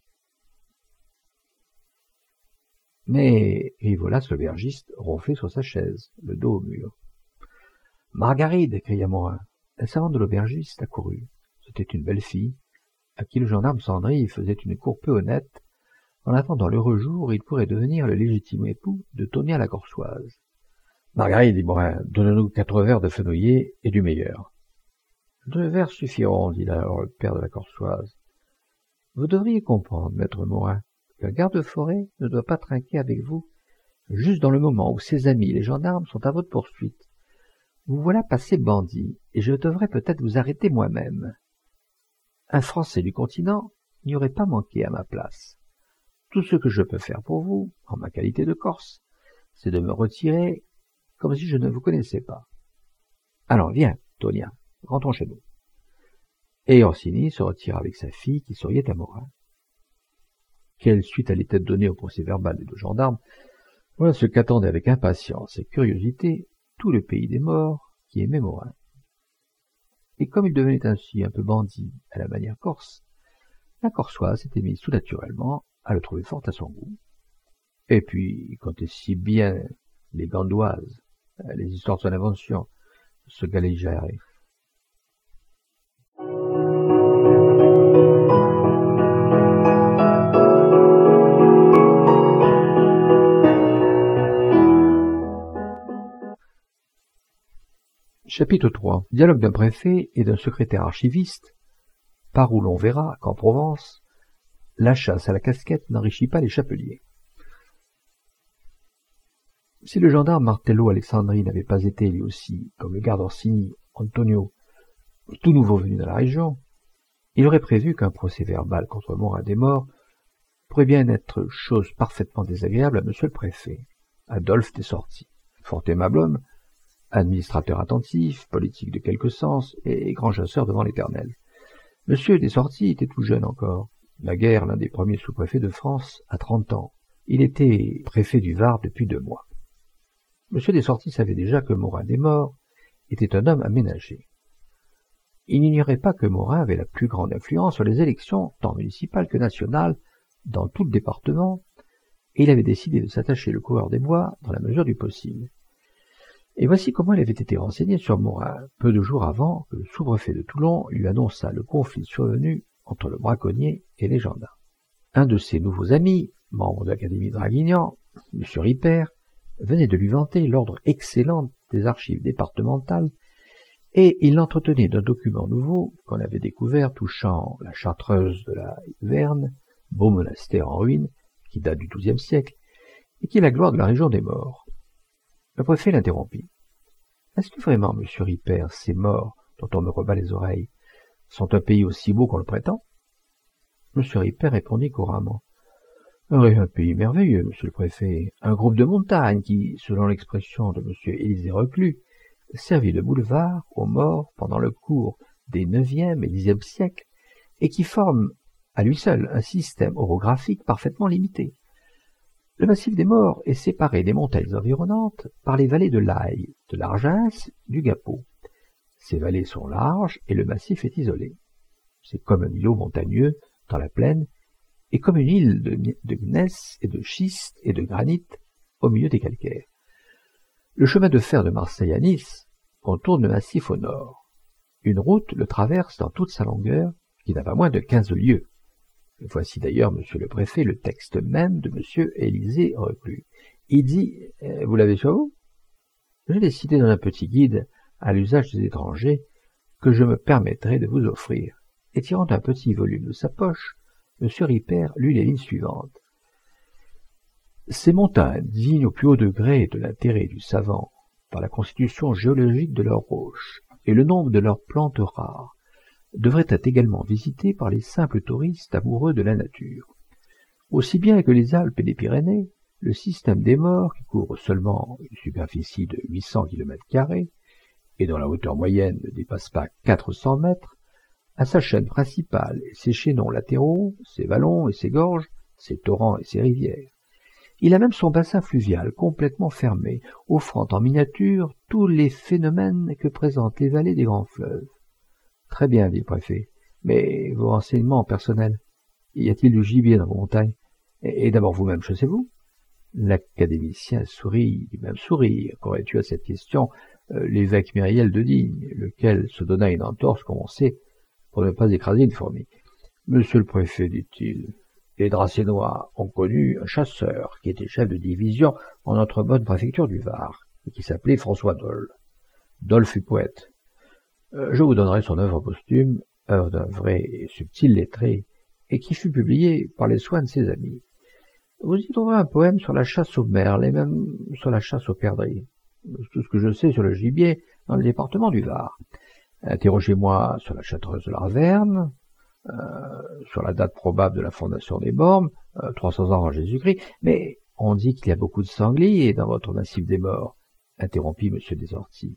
Mais Rivolas, le bergiste, ronflait sur sa chaise, le dos au mur. Margaride, cria Morin. La servante de l'aubergiste accourut. C'était une belle fille, à qui le gendarme Sandry faisait une cour peu honnête. En attendant l'heureux jour, il pourrait devenir le légitime époux de Tonia la Corsoise. Margaride, dit Morin, donne-nous quatre verres de fenouiller et du meilleur. Deux verres suffiront, dit alors le père de la Corsoise. Vous devriez comprendre, maître Morin, qu'un garde-forêt ne doit pas trinquer avec vous juste dans le moment où ses amis, les gendarmes, sont à votre poursuite. Vous voilà passé bandit, et je devrais peut-être vous arrêter moi-même. Un Français du continent n'y aurait pas manqué à ma place. Tout ce que je peux faire pour vous, en ma qualité de Corse, c'est de me retirer comme si je ne vous connaissais pas. Alors viens, Tonia, rentrons chez nous. Et Orsini se retira avec sa fille qui souriait à Morin. Quelle suite allait être donnée au procès-verbal des deux gendarmes, voilà ce qu'attendait avec impatience et curiosité tout le pays des morts qui aimait Morin. Et comme il devenait ainsi un peu bandit à la manière corse, la Corsoise s'était mise tout naturellement à le trouver fort à son goût. Et puis, il comptait si bien les gandoises, les histoires de son invention, ce galéjaire. Chapitre trois. Dialogue d'un préfet et d'un secrétaire archiviste, par où l'on verra qu'en Provence, la chasse à la casquette n'enrichit pas les chapeliers. Si le gendarme Martello Alexandri n'avait pas été lui aussi, comme le garde Orsini, Antonio, tout nouveau venu dans la région, il aurait prévu qu'un procès-verbal contre Morin des Morts pourrait bien être chose parfaitement désagréable à monsieur le préfet, Adolphe Dessorties, fort aimable homme, administrateur attentif, politique de quelque sens et grand chasseur devant l'éternel. Monsieur Dessorties était tout jeune encore, naguère l'un des premiers sous-préfets de France à trente ans. Il était préfet du Var depuis deux mois. Monsieur Dessorties savait déjà que Morin des Morts était un homme aménagé. Il n'ignorait pas que Morin avait la plus grande influence sur les élections, tant municipales que nationales, dans tout le département, et il avait décidé de s'attacher le coureur des bois dans la mesure du possible. Et voici comment il avait été renseigné sur Morin, peu de jours avant que le sous-préfet de Toulon lui annonça le conflit survenu entre le braconnier et les gendarmes. Un de ses nouveaux amis, membre de l'Académie de Draguignan, M. Ripert, venait de lui vanter l'ordre excellent des archives départementales, et il l'entretenait d'un document nouveau qu'on avait découvert touchant la Chartreuse de la Verne, beau monastère en ruine, qui date du douzième siècle, et qui est la gloire de la région des morts. Le préfet l'interrompit. « Est-ce que vraiment, monsieur Ripert, ces morts, dont on me rebat les oreilles, sont un pays aussi beau qu'on le prétend ?» Monsieur Ripert répondit couramment. « Un pays merveilleux, monsieur le préfet, un groupe de montagnes qui, selon l'expression de monsieur Élisée Reclus, servit de boulevard aux morts pendant le cours des neuvième et dixième siècles, et qui forme à lui seul un système orographique parfaitement limité. Le massif des Morts est séparé des montagnes environnantes par les vallées de l'Aille, de l'Argens, du Gapot. Ces vallées sont larges et le massif est isolé. C'est comme un îlot montagneux dans la plaine et comme une île de, de gneiss et de schiste et de granit au milieu des calcaires. Le chemin de fer de Marseille à Nice contourne le massif au nord. Une route le traverse dans toute sa longueur, qui n'a pas moins de quinze lieues. Voici d'ailleurs, monsieur le préfet, le texte même de monsieur Élisée Reclus. Il dit, euh, vous l'avez sur vous? Je l'ai cité dans un petit guide à l'usage des étrangers que je me permettrai de vous offrir. Et tirant un petit volume de sa poche, monsieur Ripert lut les lignes suivantes. Ces montagnes, dignes au plus haut degré de l'intérêt du savant, par la constitution géologique de leurs roches et le nombre de leurs plantes rares, devraient être également visitées par les simples touristes amoureux de la nature. Aussi bien que les Alpes et les Pyrénées, le système des Maures, qui couvre seulement une superficie de huit cents kilomètres carrés, et dont la hauteur moyenne ne dépasse pas quatre cents mètres, a sa chaîne principale et ses chaînons latéraux, ses vallons et ses gorges, ses torrents et ses rivières. Il a même son bassin fluvial complètement fermé, offrant en miniature tous les phénomènes que présentent les vallées des grands fleuves. Très bien, dit le préfet, mais vos renseignements personnels, y a-t-il du gibier dans vos montagnes? Et, et d'abord vous-même, chassez-vous? L'académicien sourit du même sourire qu'aurait eu à cette question euh, l'évêque Myriel de Digne, lequel se donna une entorse, comme on sait, pour ne pas écraser une fourmi. Monsieur le préfet, dit-il, les Dracénois ont connu un chasseur qui était chef de division en notre bonne préfecture du Var, et qui s'appelait François Dole. Dole fut poète. Euh, je vous donnerai son œuvre posthume, œuvre d'un vrai et subtil lettré, et qui fut publiée par les soins de ses amis. Vous y trouverez un poème sur la chasse aux merles et même sur la chasse aux perdrix. Tout ce que je sais sur le gibier dans le département du Var. Interrogez-moi sur la châtereuse de l'Arverne, euh, sur la date probable de la fondation des Bornes, euh, trois cents ans avant Jésus-Christ, mais on dit qu'il y a beaucoup de sangliers dans votre massif des morts, interrompit M. Desorties.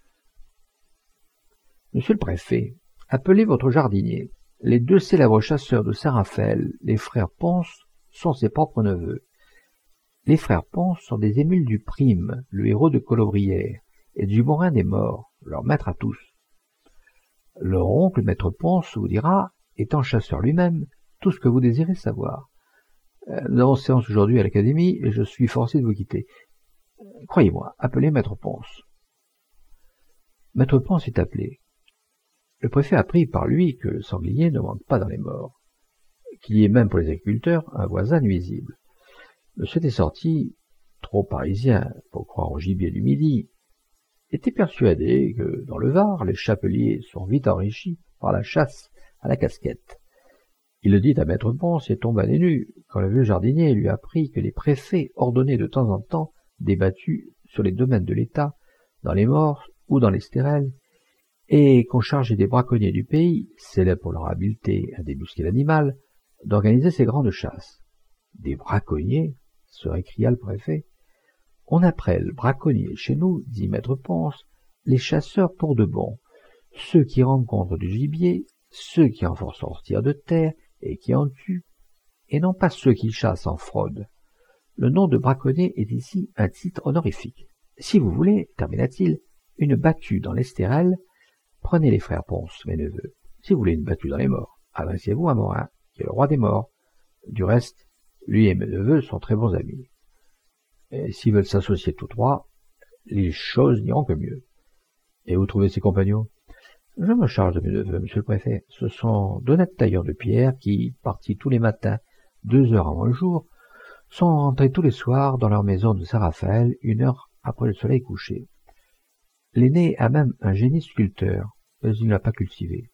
Monsieur le préfet, appelez votre jardinier. Les deux célèbres chasseurs de Saint-Raphaël, les frères Ponce, sont ses propres neveux. Les frères Ponce sont des émules du Prime, le héros de Colobrières, et du Morin des Morts, leur maître à tous. Leur oncle, maître Ponce, vous dira, étant chasseur lui-même, tout ce que vous désirez savoir. Euh, nous avons séance aujourd'hui à l'Académie, et je suis forcé de vous quitter. Euh, Croyez-moi, appelez maître Ponce. Maître Ponce est appelé. Le préfet apprit par lui que le sanglier ne manque pas dans les morts, qu'il y ait même pour les agriculteurs un voisin nuisible. Monsieur Desorties, trop parisien pour croire au gibier du Midi, était persuadé que, dans le Var, les chapeliers sont vite enrichis par la chasse à la casquette. Il le dit à maître Ponce et tomba des nues quand le vieux jardinier lui apprit que les préfets ordonnaient de temps en temps des battues sur les domaines de l'État, dans les morts ou dans les stérelles, et qu'on chargeait des braconniers du pays, célèbres pour leur habileté à débusquer l'animal, d'organiser ces grandes chasses. Des braconniers, se récria le préfet. On appelle braconniers chez nous, dit maître Ponce, les chasseurs pour de bon, ceux qui rencontrent du gibier, ceux qui en font sortir de terre et qui en tuent, et non pas ceux qui chassent en fraude. Le nom de braconnier est ici un titre honorifique. Si vous voulez, termina-t-il, une battue dans l'Estérel, prenez les frères Ponce, mes neveux. Si vous voulez une battue dans les morts, adressez-vous à Morin, qui est le roi des morts. Du reste, lui et mes neveux sont très bons amis. Et s'ils veulent s'associer tous trois, les choses n'iront que mieux. Et vous trouvez ses compagnons? Je me charge de mes neveux, monsieur le préfet. Ce sont d'honnêtes tailleurs de pierre qui, partis tous les matins, deux heures avant le jour, sont rentrés tous les soirs dans leur maison de Saint-Raphaël, une heure après le soleil couché. L'aîné a même un génie sculpteur, mais il ne l'a pas cultivé.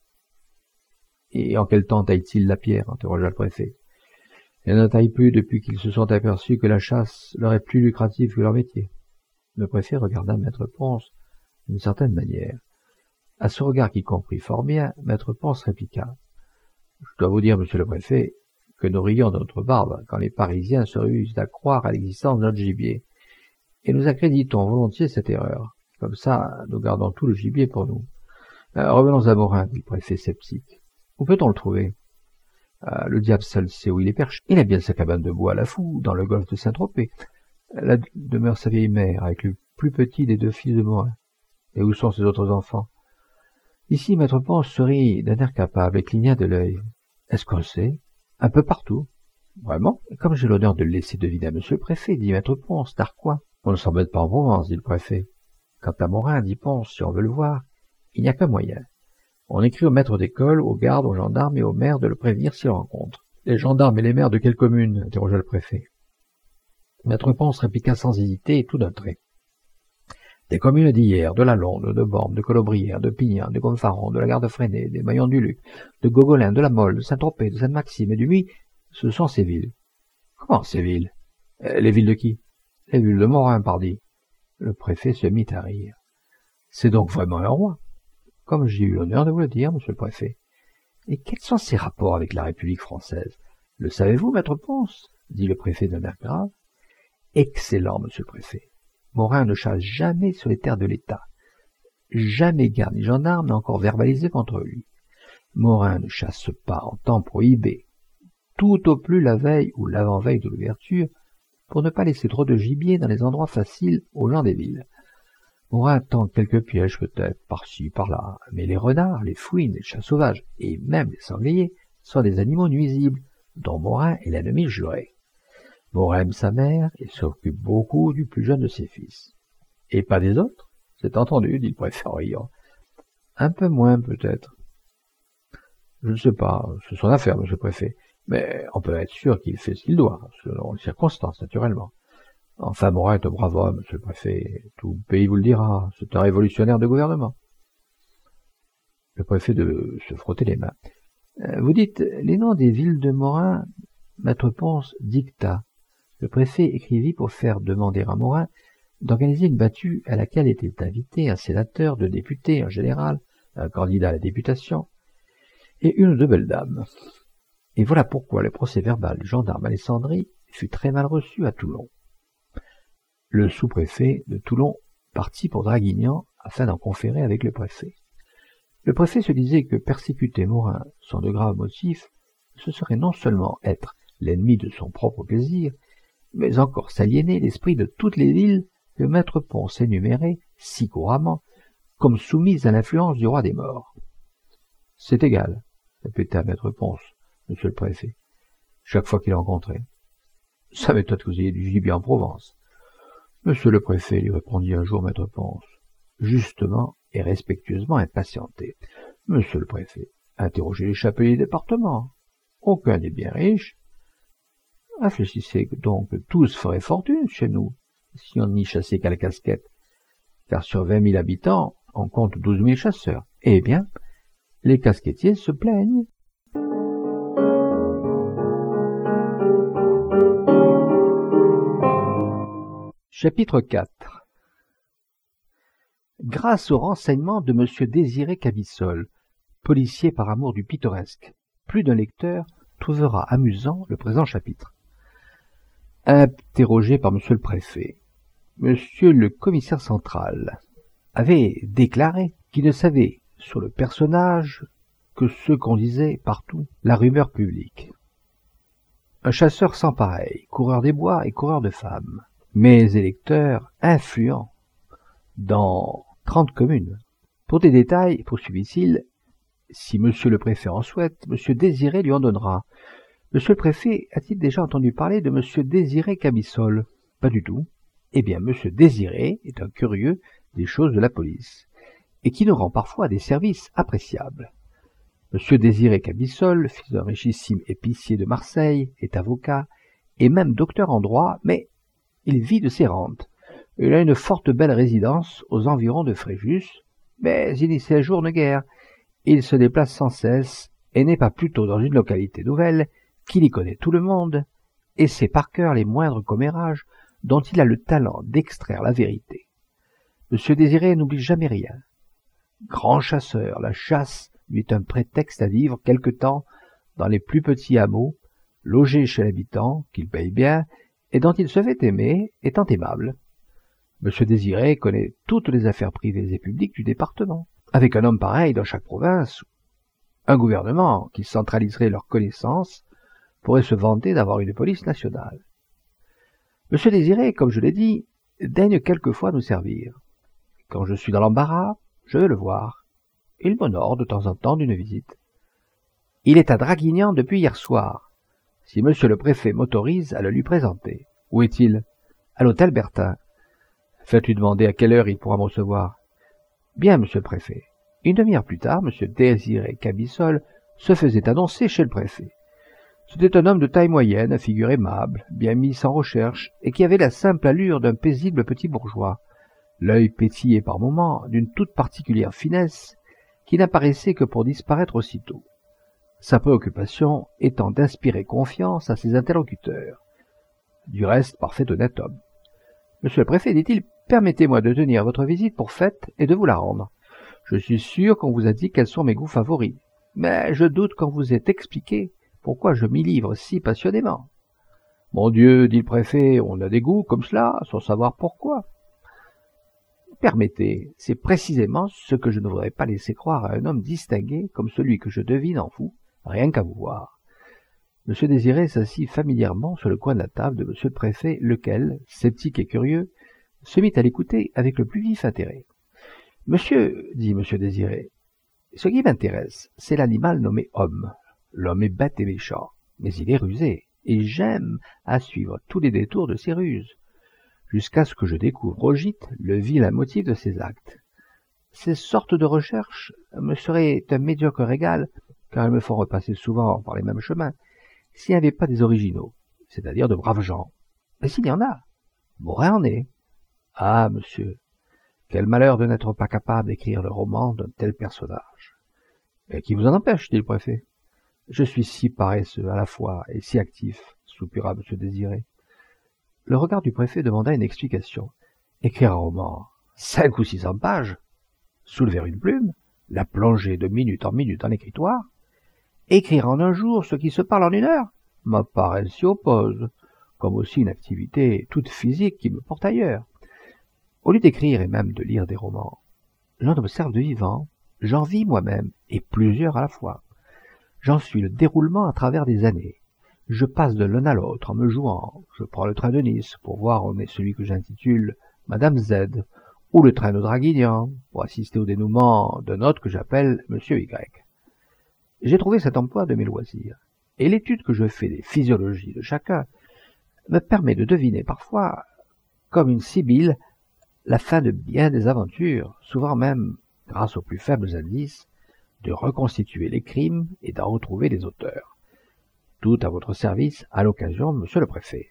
Et en quel temps taille-t-il la pierre? Interrogea le préfet. Il n'en taille plus depuis qu'ils se sont aperçus que la chasse leur est plus lucrative que leur métier. Le préfet regarda maître Ponce d'une certaine manière. À ce regard qui comprit fort bien, maître Ponce répliqua. Je dois vous dire, monsieur le préfet, que nous rions de notre barbe quand les Parisiens se rusent à croire à l'existence de notre gibier. Et nous accréditons volontiers cette erreur. Comme ça, nous gardons tout le gibier pour nous. Euh, revenons à Morin, dit le préfet sceptique. Où peut-on le trouver? euh, Le diable seul sait où il est perché. Il a bien sa cabane de bois à la Foue, dans le golfe de Saint-Tropez. Là demeure sa vieille mère, avec le plus petit des deux fils de Morin. Et où sont ses autres enfants? Ici, maître Ponce se rit d'un air capable et cligna de l'œil. Est-ce qu'on le sait? Un peu partout. Vraiment? Comme j'ai l'honneur de le laisser deviner à monsieur le préfet, dit maître Ponce, Narquois. On ne s'embête pas en Provence, dit le préfet. Quant à Morin, dit Ponce, si on veut le voir, il n'y a qu'un moyen. On écrit au maître d'école, aux gardes, aux gendarmes et aux maires de le prévenir s'il rencontre. Les gendarmes et les maires de quelle commune? Interrogea le préfet. Maître Ponce répliqua sans hésiter et tout d'un trait. Des communes d'hier, de la Londe, de Borne, de Colobrières, de Pignan, de Gonfaron, de la Garde Freinet, des Maillons du Luc, de Gogolin, de la Mole, de Saint-Tropez, de Sainte-Maxime et du Muy, ce sont ces villes. Comment ces villes? euh, Les villes de qui? Les villes de Morin, pardi. Le préfet se mit à rire. C'est donc vraiment un roi, comme j'ai eu l'honneur de vous le dire, monsieur le préfet. Et quels sont ses rapports avec la République française? Le savez-vous, maître Ponce? Dit le préfet d'un air grave. Excellent, monsieur le préfet. Morin ne chasse jamais sur les terres de l'État. Jamais garde ni gendarme n'a encore verbalisé contre lui. Morin ne chasse pas en temps prohibé, tout au plus la veille ou l'avant-veille de l'ouverture, pour ne pas laisser trop de gibier dans les endroits faciles aux gens des villes. Morin tente quelques pièges peut-être, par-ci, par-là, mais les renards, les fouines, les chats sauvages, et même les sangliers, sont des animaux nuisibles, dont Morin est l'ennemi juré. Morin aime sa mère et s'occupe beaucoup du plus jeune de ses fils. Et pas des autres? C'est entendu, dit le préfet en riant. Un peu moins, peut-être. Je ne sais pas, c'est son affaire, monsieur le préfet, mais on peut être sûr qu'il fait ce qu'il doit, selon les circonstances, naturellement. Enfin, Morin est un brave homme, monsieur le préfet, tout le pays vous le dira, c'est un révolutionnaire de gouvernement. Le préfet de se frotter les mains. Vous dites les noms des villes de Morin, maître Ponce dicta. Le préfet écrivit pour faire demander à Morin d'organiser une battue à laquelle était invité un sénateur, deux députés, un général, un candidat à la députation, et une ou deux belles dames. Et voilà pourquoi le procès-verbal du gendarme Alessandri fut très mal reçu à Toulon. Le sous-préfet de Toulon partit pour Draguignan afin d'en conférer avec le préfet. Le préfet se disait que persécuter Morin sans de graves motifs, ce serait non seulement être l'ennemi de son propre plaisir, mais encore s'aliéner l'esprit de toutes les villes que maître Ponce énumérait si couramment comme soumises à l'influence du roi des morts. « C'est égal, » répéta maître Ponce, monsieur le préfet, chaque fois qu'il rencontrait. « Ça m'étonne que vous ayez du gibier en Provence. »« Monsieur le préfet, lui répondit un jour maître Ponce, justement et respectueusement impatienté. Monsieur le préfet, interrogez les chapeliers du département. Aucun n'est bien riche. Réfléchissez donc que tous feraient fortune chez nous, si on n'y chassait qu'à la casquette, car sur vingt mille habitants, on compte douze mille chasseurs. Eh bien, les casquettiers se plaignent. Chapitre quatre. Grâce aux renseignements de monsieur Désiré Cabissol, policier par amour du pittoresque, plus d'un lecteur trouvera amusant le présent chapitre. Interrogé par monsieur le préfet, monsieur le commissaire central avait déclaré qu'il ne savait sur le personnage que ce qu'on disait partout, la rumeur publique. Un chasseur sans pareil, coureur des bois et coureur de femmes, mais électeur influent dans trente communes. Pour des détails, poursuivit-il, si monsieur le préfet en souhaite, monsieur Désiré lui en donnera. Monsieur le préfet a-t-il déjà entendu parler de monsieur Désiré Cabissol? Pas du tout. Eh bien, monsieur Désiré est un curieux des choses de la police, et qui nous rend parfois des services appréciables. Monsieur Désiré Cabissol, fils d'un richissime épicier de Marseille, est avocat, et même docteur en droit, mais il vit de ses rentes. Il a une forte belle résidence aux environs de Fréjus, mais il n'y séjourne guère. Il se déplace sans cesse, et n'est pas plutôt dans une localité nouvelle qu'il y connaît tout le monde, et sait par cœur les moindres commérages dont il a le talent d'extraire la vérité. Monsieur Désiré n'oublie jamais rien. Grand chasseur, la chasse lui est un prétexte à vivre quelque temps dans les plus petits hameaux, logé chez l'habitant, qu'il paye bien, et dont il se fait aimer, étant aimable. Monsieur Désiré connaît toutes les affaires privées et publiques du département. Avec un homme pareil dans chaque province, un gouvernement qui centraliserait leurs connaissances pourrait se vanter d'avoir une police nationale. Monsieur Désiré, comme je l'ai dit, daigne quelquefois nous servir. Quand je suis dans l'embarras, je vais le voir. Il m'honore de temps en temps d'une visite. Il est à Draguignan depuis hier soir. Si monsieur le préfet m'autorise à le lui présenter. Où est-il? À l'hôtel Bertin. Faites-lui demander à quelle heure il pourra me recevoir. Bien, monsieur le préfet. Une demi-heure plus tard, monsieur Désiré Cabissol se faisait annoncer chez le préfet. C'était un homme de taille moyenne, à figure aimable, bien mis sans recherche, et qui avait la simple allure d'un paisible petit bourgeois, l'œil pétillé par moments d'une toute particulière finesse, qui n'apparaissait que pour disparaître aussitôt. Sa préoccupation étant d'inspirer confiance à ses interlocuteurs. Du reste, parfait honnête homme. Monsieur le préfet, dit-il, permettez-moi de tenir votre visite pour fête et de vous la rendre. Je suis sûr qu'on vous a dit quels sont mes goûts favoris, mais je doute qu'on vous ait expliqué pourquoi je m'y livre si passionnément. Mon Dieu, dit le préfet, on a des goûts comme cela, sans savoir pourquoi. Permettez, c'est précisément ce que je ne voudrais pas laisser croire à un homme distingué comme celui que je devine en vous, rien qu'à vous voir. Monsieur Désiré s'assit familièrement sur le coin de la table de monsieur le préfet, lequel, sceptique et curieux, se mit à l'écouter avec le plus vif intérêt. « Monsieur, dit monsieur Désiré, ce qui m'intéresse, c'est l'animal nommé homme. L'homme est bête et méchant, mais il est rusé, et j'aime à suivre tous les détours de ses ruses, jusqu'à ce que je découvre au gîte le vilain motif de ses actes. Ces sortes de recherches me seraient un médiocre régal, car elles me font repasser souvent par les mêmes chemins, s'il n'y avait pas des originaux, c'est-à-dire de braves gens. Mais s'il y en a, Morin en est. Ah, monsieur, quel malheur de n'être pas capable d'écrire le roman d'un tel personnage. Et qui vous en empêche, dit le préfet. Je suis si paresseux à la fois et si actif, soupira monsieur Désiré. Le regard du préfet demanda une explication. Écrire un roman, cinq ou six cents pages, soulever une plume, la plonger de minute en minute en écritoire, écrire en un jour ce qui se parle en une heure, ma paresse s'y oppose, comme aussi une activité toute physique qui me porte ailleurs. Au lieu d'écrire et même de lire des romans, j'en observe de vivants, j'en vis moi-même, et plusieurs à la fois. J'en suis le déroulement à travers des années. Je passe de l'un à l'autre en me jouant. Je prends le train de Nice pour voir où est celui que j'intitule Madame Z, ou le train de Draguignan pour assister au dénouement d'un autre que j'appelle Monsieur Y. J'ai trouvé cet emploi de mes loisirs, et l'étude que je fais des physiologies de chacun me permet de deviner parfois, comme une sibylle, la fin de bien des aventures, souvent même, grâce aux plus faibles indices, de reconstituer les crimes et d'en retrouver les auteurs. Tout à votre service, à l'occasion, monsieur le préfet.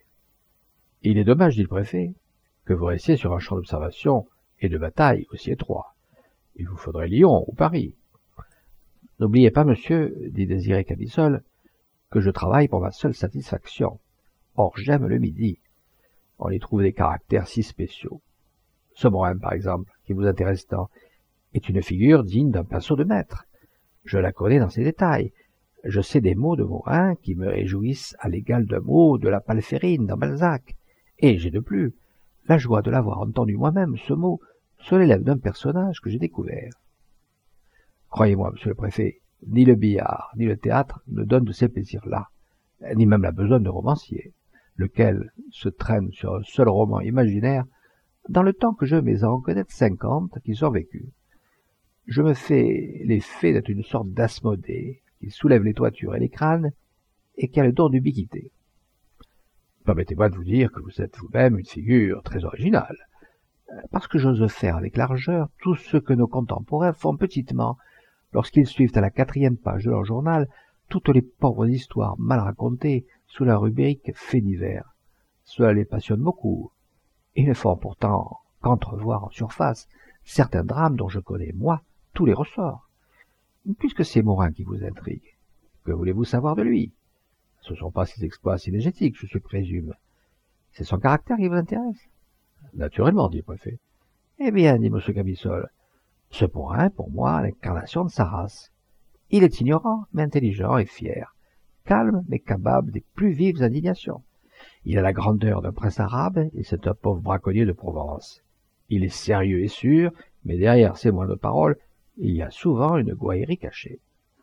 Il est dommage, dit le préfet, que vous restiez sur un champ d'observation et de bataille aussi étroit. Il vous faudrait Lyon ou Paris. N'oubliez pas, monsieur, dit Désiré Cabissol, que je travaille pour ma seule satisfaction. Or, j'aime le midi. On y trouve des caractères si spéciaux. Ce Morin, par exemple, qui vous intéresse tant, est une figure digne d'un pinceau de maître. Je la connais dans ses détails. Je sais des mots de Morin qui me réjouissent à l'égal d'un mot de la Palférine dans Balzac. Et j'ai de plus la joie de l'avoir entendu moi-même, ce mot, sur les lèvres d'un personnage que j'ai découvert. Croyez-moi, monsieur le préfet, ni le billard, ni le théâtre ne donnent de ces plaisirs-là, ni même la besogne de romancier, lequel se traîne sur un seul roman imaginaire dans le temps que je mets à en connaître cinquante qui sont vécus. Je me fais l'effet d'être une sorte d'Asmodée qui soulève les toitures et les crânes et qui a le don d'ubiquité. Permettez-moi de vous dire que vous êtes vous-même une figure très originale, parce que j'ose faire avec largeur tout ce que nos contemporains font petitement lorsqu'ils suivent à la quatrième page de leur journal toutes les pauvres histoires mal racontées sous la rubrique « Faits divers ». Cela les passionne beaucoup. Ils ne font pourtant qu'entrevoir en surface certains drames dont je connais, moi, tous les ressorts. Puisque c'est Morin qui vous intrigue, que voulez-vous savoir de lui? Ce ne sont pas ses exploits synergétiques, je présume. C'est son caractère qui vous intéresse? Naturellement, dit le préfet. Eh bien, dit M. Cabissol, ce Morin est pour moi l'incarnation de sa race. Il est ignorant, mais intelligent et fier, calme, mais capable des plus vives indignations. Il a la grandeur d'un prince arabe et c'est un pauvre braconnier de Provence. Il est sérieux et sûr, mais derrière ses moindres paroles, il y a souvent une gouaillerie cachée.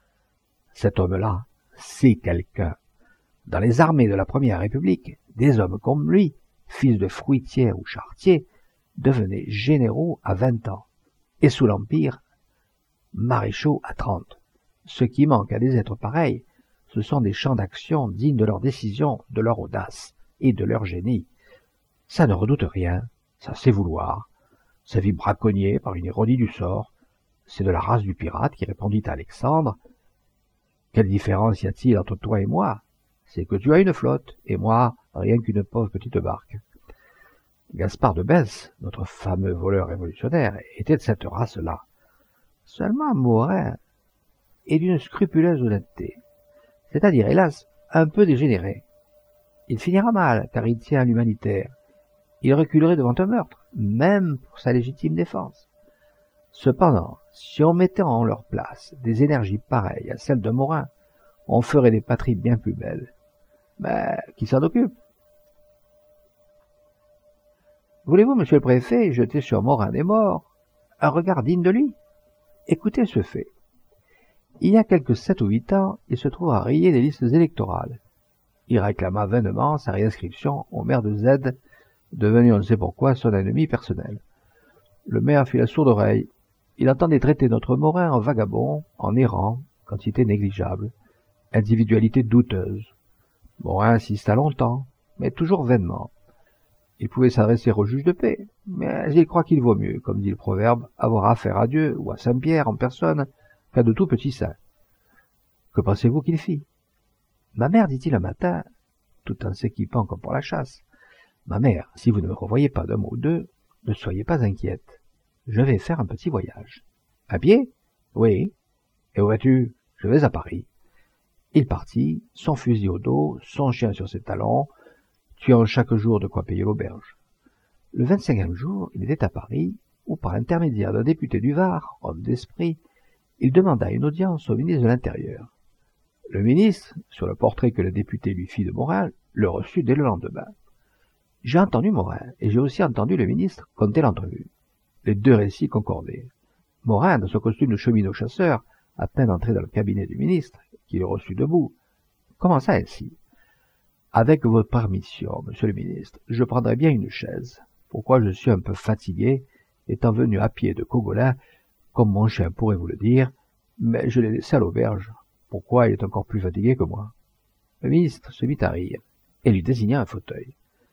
Cet homme-là, c'est quelqu'un. Dans les armées de la Première République, des hommes comme lui, fils de fruitières ou charretiers, devenaient généraux à vingt ans, et sous l'Empire, maréchaux à trente. Ce qui manque à des êtres pareils, ce sont des champs d'action dignes de leur décision, de leur audace et de leur génie. Ça ne redoute rien, ça sait vouloir, ça vit braconnier par une ironie du sort. C'est de la race du pirate qui répondit à Alexandre. Quelle différence y a-t-il entre toi et moi? C'est que tu as une flotte, et moi, rien qu'une pauvre petite barque. Gaspard de Besse, notre fameux voleur révolutionnaire, était de cette race-là. Seulement Morin est d'une scrupuleuse honnêteté, c'est-à-dire, hélas, un peu dégénéré. Il finira mal, car il tient à l'humanitaire. Il reculerait devant un meurtre, même pour sa légitime défense. Cependant, si on mettait en leur place des énergies pareilles à celles de Morin, On ferait des patries bien plus belles. Mais qui s'en occupe? Voulez-vous, monsieur le préfet, jeter sur Morin des morts un regard digne de lui? Écoutez ce fait. Il y a quelques sept ou huit ans, il se trouva rayé des listes électorales. Il réclama vainement sa réinscription au maire de Z, devenu on ne sait pourquoi son ennemi personnel. Le maire fit la sourde oreille. Il entendait traiter notre Morin en vagabond, en errant, quantité négligeable, individualité douteuse. Morin insista longtemps, mais toujours vainement. Il pouvait s'adresser au juge de paix, mais il croit qu'il vaut mieux, comme dit le proverbe, avoir affaire à Dieu ou à Saint-Pierre en personne qu'à de tout petits saints. Que pensez-vous qu'il fit? Ma mère, dit-il un matin, tout en s'équipant comme pour la chasse, ma mère, si vous ne me revoyez pas d'un mot ou deux, ne soyez pas inquiète. Je vais faire un petit voyage. À pied? Oui. Et où vas-tu? Je vais à Paris. Il partit, son fusil au dos, son chien sur ses talons, tuant chaque jour de quoi payer l'auberge. Le vingt-cinquième jour, il était à Paris, où par l'intermédiaire d'un député du Var, homme d'esprit, il demanda une audience au ministre de l'Intérieur. Le ministre, sur le portrait que le député lui fit de Morin, le reçut dès le lendemain. J'ai entendu Morin, et j'ai aussi entendu le ministre conter l'entrevue. Les deux récits concordaient. Morin, dans son costume de cheminot-chasseur, à peine entré dans le cabinet du ministre, qui le reçut debout, commença ainsi. Avec votre permission, monsieur le ministre, je prendrai bien une chaise. Pourquoi je suis un peu fatigué, étant venu à pied de Cogolin, comme mon chien pourrait vous le dire, mais je l'ai laissé à l'auberge. Pourquoi il est encore plus fatigué que moi? Le ministre se mit à rire, et lui désigna un fauteuil.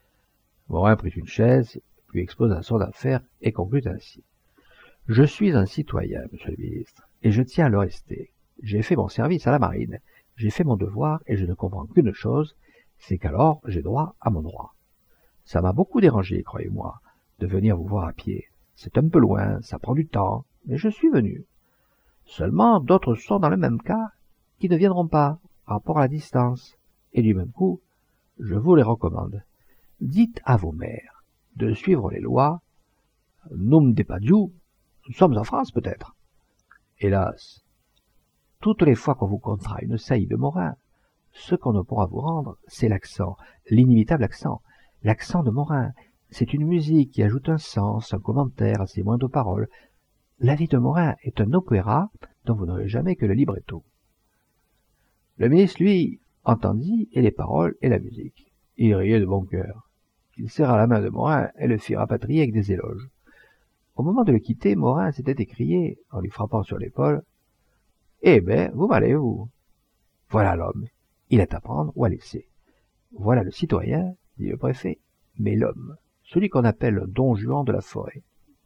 Morin prit une chaise, lui exposa son affaire, et conclut ainsi. Je suis un citoyen, monsieur le ministre, et je tiens à le rester. J'ai fait mon service à la marine, j'ai fait mon devoir, et je ne comprends qu'une chose, c'est qu'alors j'ai droit à mon droit. Ça m'a beaucoup dérangé, croyez-moi, de venir vous voir à pied. C'est un peu loin, ça prend du temps, mais je suis venu. Seulement, d'autres sont dans le même cas, qui ne viendront pas, rapport à la distance. Et du même coup, je vous les recommande. Dites à vos mères de suivre les lois. Num depadiou, nous sommes en France peut-être. Hélas, toutes les fois qu'on vous comptera une saillie de Morin, ce qu'on ne pourra vous rendre, c'est l'accent, l'inimitable accent. L'accent de Morin, c'est une musique qui ajoute un sens, un commentaire à ses moindres paroles. La vie de Morin est un opéra dont vous n'aurez jamais que le libretto. Le ministre, lui, entendit et les paroles et la musique. Il riait de bon cœur. Il serra la main de Morin et le fit rapatrier avec des éloges. Au moment de le quitter, Morin s'était écrié, en lui frappant sur l'épaule, « Eh ben, vous m'allez, vous. Voilà l'homme. Il est à prendre ou à laisser. Voilà le citoyen, dit le préfet, mais l'homme, celui qu'on appelle le don Juan de la forêt.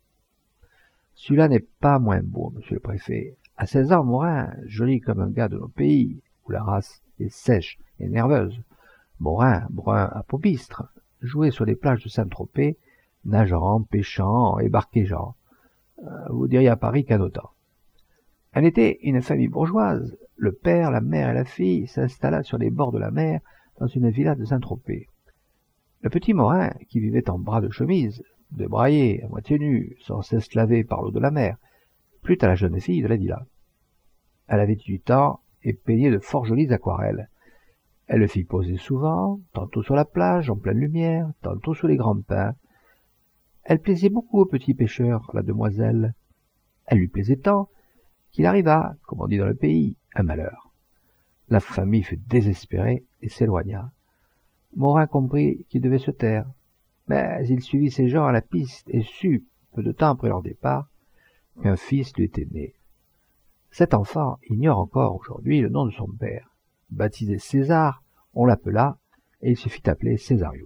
Celui-là n'est pas moins beau, monsieur le préfet. À seize ans, Morin, joli comme un gars de nos pays, où la race est sèche et nerveuse. Morin, brun à paupistre, jouait sur les plages de Saint-Tropez, nageant, pêchant et barquégeant. Vous diriez à Paris canotant. Elle était une famille bourgeoise. Le père, la mère et la fille s'installa sur les bords de la mer dans une villa de Saint-Tropez. Le petit Morin, qui vivait en bras de chemise, débraillé, à moitié nu, sans cesse lavé par l'eau de la mer, plut à la jeune fille de la villa. Elle avait dix-huit ans et peignait de fort jolies aquarelles. Elle le fit poser souvent, tantôt sur la plage en pleine lumière, tantôt sous les grands pins. Elle plaisait beaucoup au petit pêcheur, la demoiselle. Elle lui plaisait tant qu'il arriva, comme on dit dans le pays, un malheur. La famille fut désespérée et s'éloigna. Morin comprit qu'il devait se taire, mais il suivit ses gens à la piste et sut, peu de temps après leur départ, qu'un fils lui était né. Cet enfant ignore encore aujourd'hui le nom de son père. Baptisé César, on l'appela, et il se fit appeler Césario.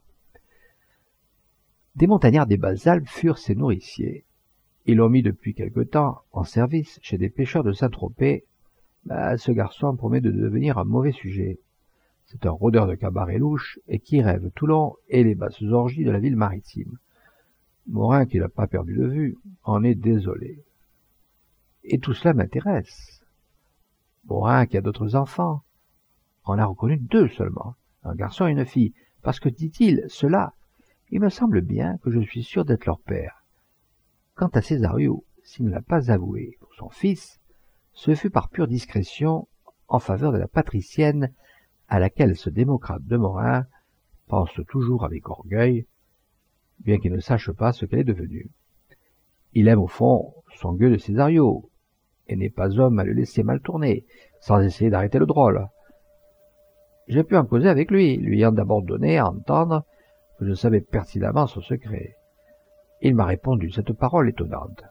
Des montagnards des Basses-Alpes furent ses nourriciers. Ils l'ont mis depuis quelque temps en service chez des pêcheurs de Saint-Tropez. Bah, ce garçon promet de devenir un mauvais sujet. C'est un rôdeur de cabaret louche et qui rêve Toulon et les basses orgies de la ville maritime. Morin, qui n'a pas perdu de vue, en est désolé. Et tout cela m'intéresse. Morin, qui a d'autres enfants, en a reconnu deux seulement, un garçon et une fille, parce que, dit-il, cela, il me semble bien que je suis sûr d'être leur père. Quant à Césario, s'il ne l'a pas avoué pour son fils, ce fut par pure discrétion, en faveur de la patricienne à laquelle ce démocrate de Morin pense toujours avec orgueil, bien qu'il ne sache pas ce qu'elle est devenue. Il aime au fond son gueux de Césario, et n'est pas homme à le laisser mal tourner, sans essayer d'arrêter le drôle. J'ai pu en causer avec lui, lui ayant d'abord donné à entendre que je savais pertinemment son secret. Il m'a répondu cette parole étonnante.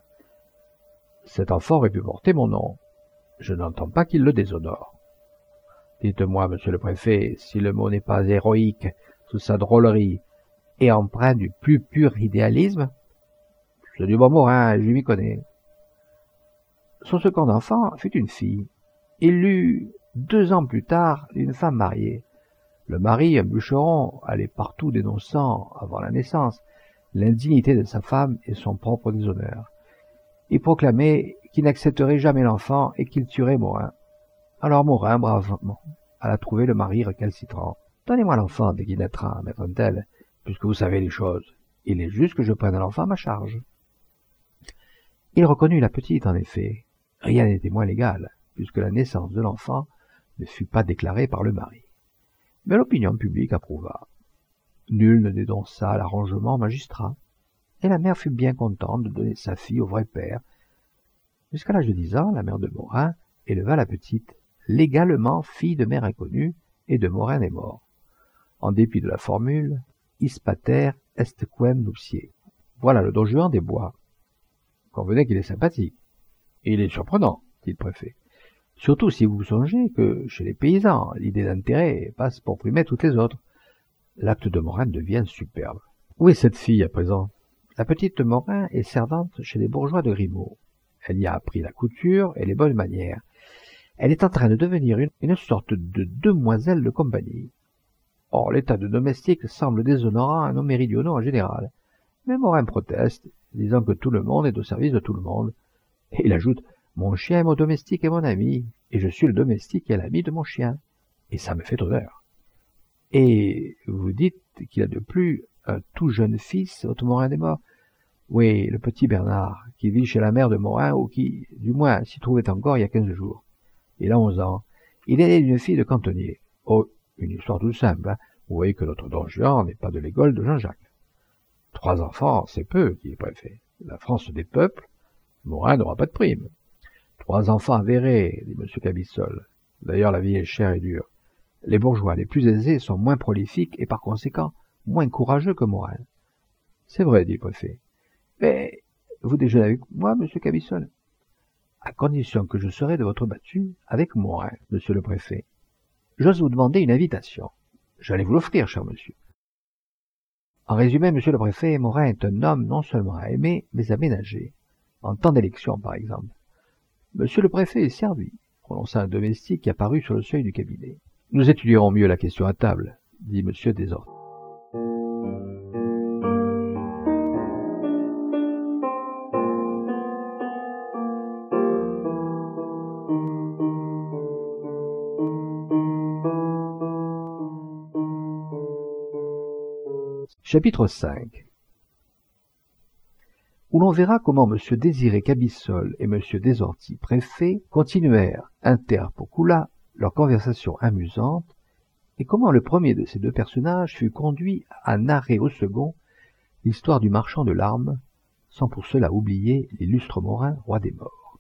Cet enfant aurait pu porter mon nom. Je n'entends pas qu'il le déshonore. Dites-moi, monsieur le préfet, si le mot n'est pas héroïque sous sa drôlerie et empreint du plus pur idéalisme. C'est du bon Morin, je m'y connais. Son second enfant fut une fille. Il l'eut deux ans plus tard d'une femme mariée. Le mari, un bûcheron, allait partout dénonçant, avant la naissance, l'indignité de sa femme et son propre déshonneur. Il proclamait qu'il n'accepterait jamais l'enfant et qu'il tuerait Morin. Alors Morin, bravement, alla trouver le mari récalcitrant. « Donnez-moi l'enfant dès qu'il naîtra, maître-t-elle, puisque vous savez les choses. Il est juste que je prenne l'enfant à ma charge. » Il reconnut la petite, en effet. Rien n'était moins légal, puisque la naissance de l'enfant ne fut pas déclarée par le mari. Mais l'opinion publique approuva. Nul ne dénonça l'arrangement magistrat, et la mère fut bien contente de donner sa fille au vrai père. Jusqu'à l'âge de dix ans, la mère de Morin éleva la petite, légalement fille de mère inconnue, et de Morin est mort. En dépit de la formule, is pater est quem nuptiae. Voilà le don Juan des bois. Convenez qu'il est sympathique. Et il est surprenant, dit le préfet. Surtout si vous songez que, chez les paysans, l'idée d'intérêt passe pour primer toutes les autres. L'acte de Morin devient superbe. Où est cette fille à présent? La petite Morin est servante chez les bourgeois de Grimaud. Elle y a appris la couture et les bonnes manières. Elle est en train de devenir une, une sorte de demoiselle de compagnie. Or, l'état de domestique semble déshonorant à nos méridionaux en général. Mais Morin proteste, disant que tout le monde est au service de tout le monde. Et il ajoute « Mon chien est mon domestique et mon ami, et je suis le domestique et l'ami de mon chien. » Et ça me fait honneur. Et vous dites qu'il a de plus un tout jeune fils, votre Morin des morts? Oui, le petit Bernard, qui vit chez la mère de Morin, ou qui, du moins, s'y trouvait encore il y a quinze jours. Il a onze ans. Il est né d'une fille de cantonnier. Oh, une histoire toute simple, hein. Vous voyez que notre Don Juan n'est pas de l'école de Jean-Jacques. Trois enfants, c'est peu, dit le préfet. La France des peuples, Morin n'aura pas de prime. Trois enfants avérés, dit M. Cabissol. D'ailleurs, la vie est chère et dure. Les bourgeois les plus aisés sont moins prolifiques et par conséquent moins courageux que Morin. C'est vrai, dit le préfet. Mais vous déjeunez avec moi, M. Cabissol? À condition que je serai de votre battu avec Morin, monsieur le préfet. J'ose vous demander une invitation. J'allais vous l'offrir, cher monsieur. En résumé, monsieur le préfet, Morin est un homme non seulement à aimer, mais à ménager. En temps d'élection, par exemple. Monsieur le préfet est servi, prononça un domestique qui apparut sur le seuil du cabinet. Nous étudierons mieux la question à table, dit monsieur Desorties. Chapitre cinq, où l'on verra comment M. Désiré Cabissol et M. Desorties, préfet, continuèrent inter pocula leur conversation amusante, et comment le premier de ces deux personnages fut conduit à narrer au second l'histoire du marchand de l'arme, sans pour cela oublier l'illustre Morin, roi des morts.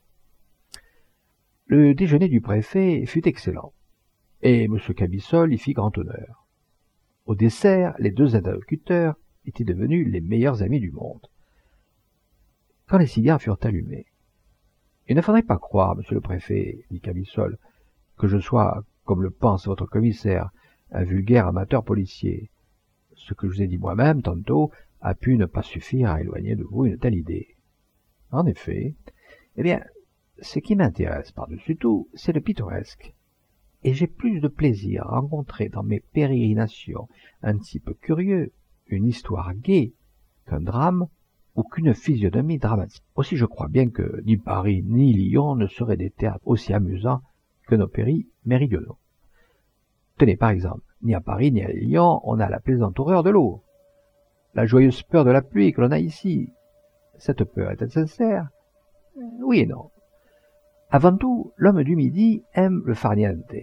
Le déjeuner du préfet fut excellent, et M. Cabissol y fit grand honneur. Au dessert, les deux interlocuteurs étaient devenus les meilleurs amis du monde. Quand les cigares furent allumés, « Il ne faudrait pas croire, monsieur le préfet, dit Cabissol, que je sois, comme le pense votre commissaire, un vulgaire amateur policier. Ce que je vous ai dit moi-même, tantôt, a pu ne pas suffire à éloigner de vous une telle idée. En effet, eh bien, ce qui m'intéresse par-dessus tout, c'est le pittoresque. Et j'ai plus de plaisir à rencontrer dans mes pérégrinations un type curieux, une histoire gaie, qu'un drame ou qu'une physionomie dramatique. Aussi je crois bien que ni Paris ni Lyon ne seraient des théâtres aussi amusants que nos pays méridionaux. Tenez par exemple, ni à Paris ni à Lyon on a la plaisante horreur de l'eau, la joyeuse peur de la pluie que l'on a ici. Cette peur est-elle sincère? Oui et non. Avant tout, l'homme du Midi aime le farniente.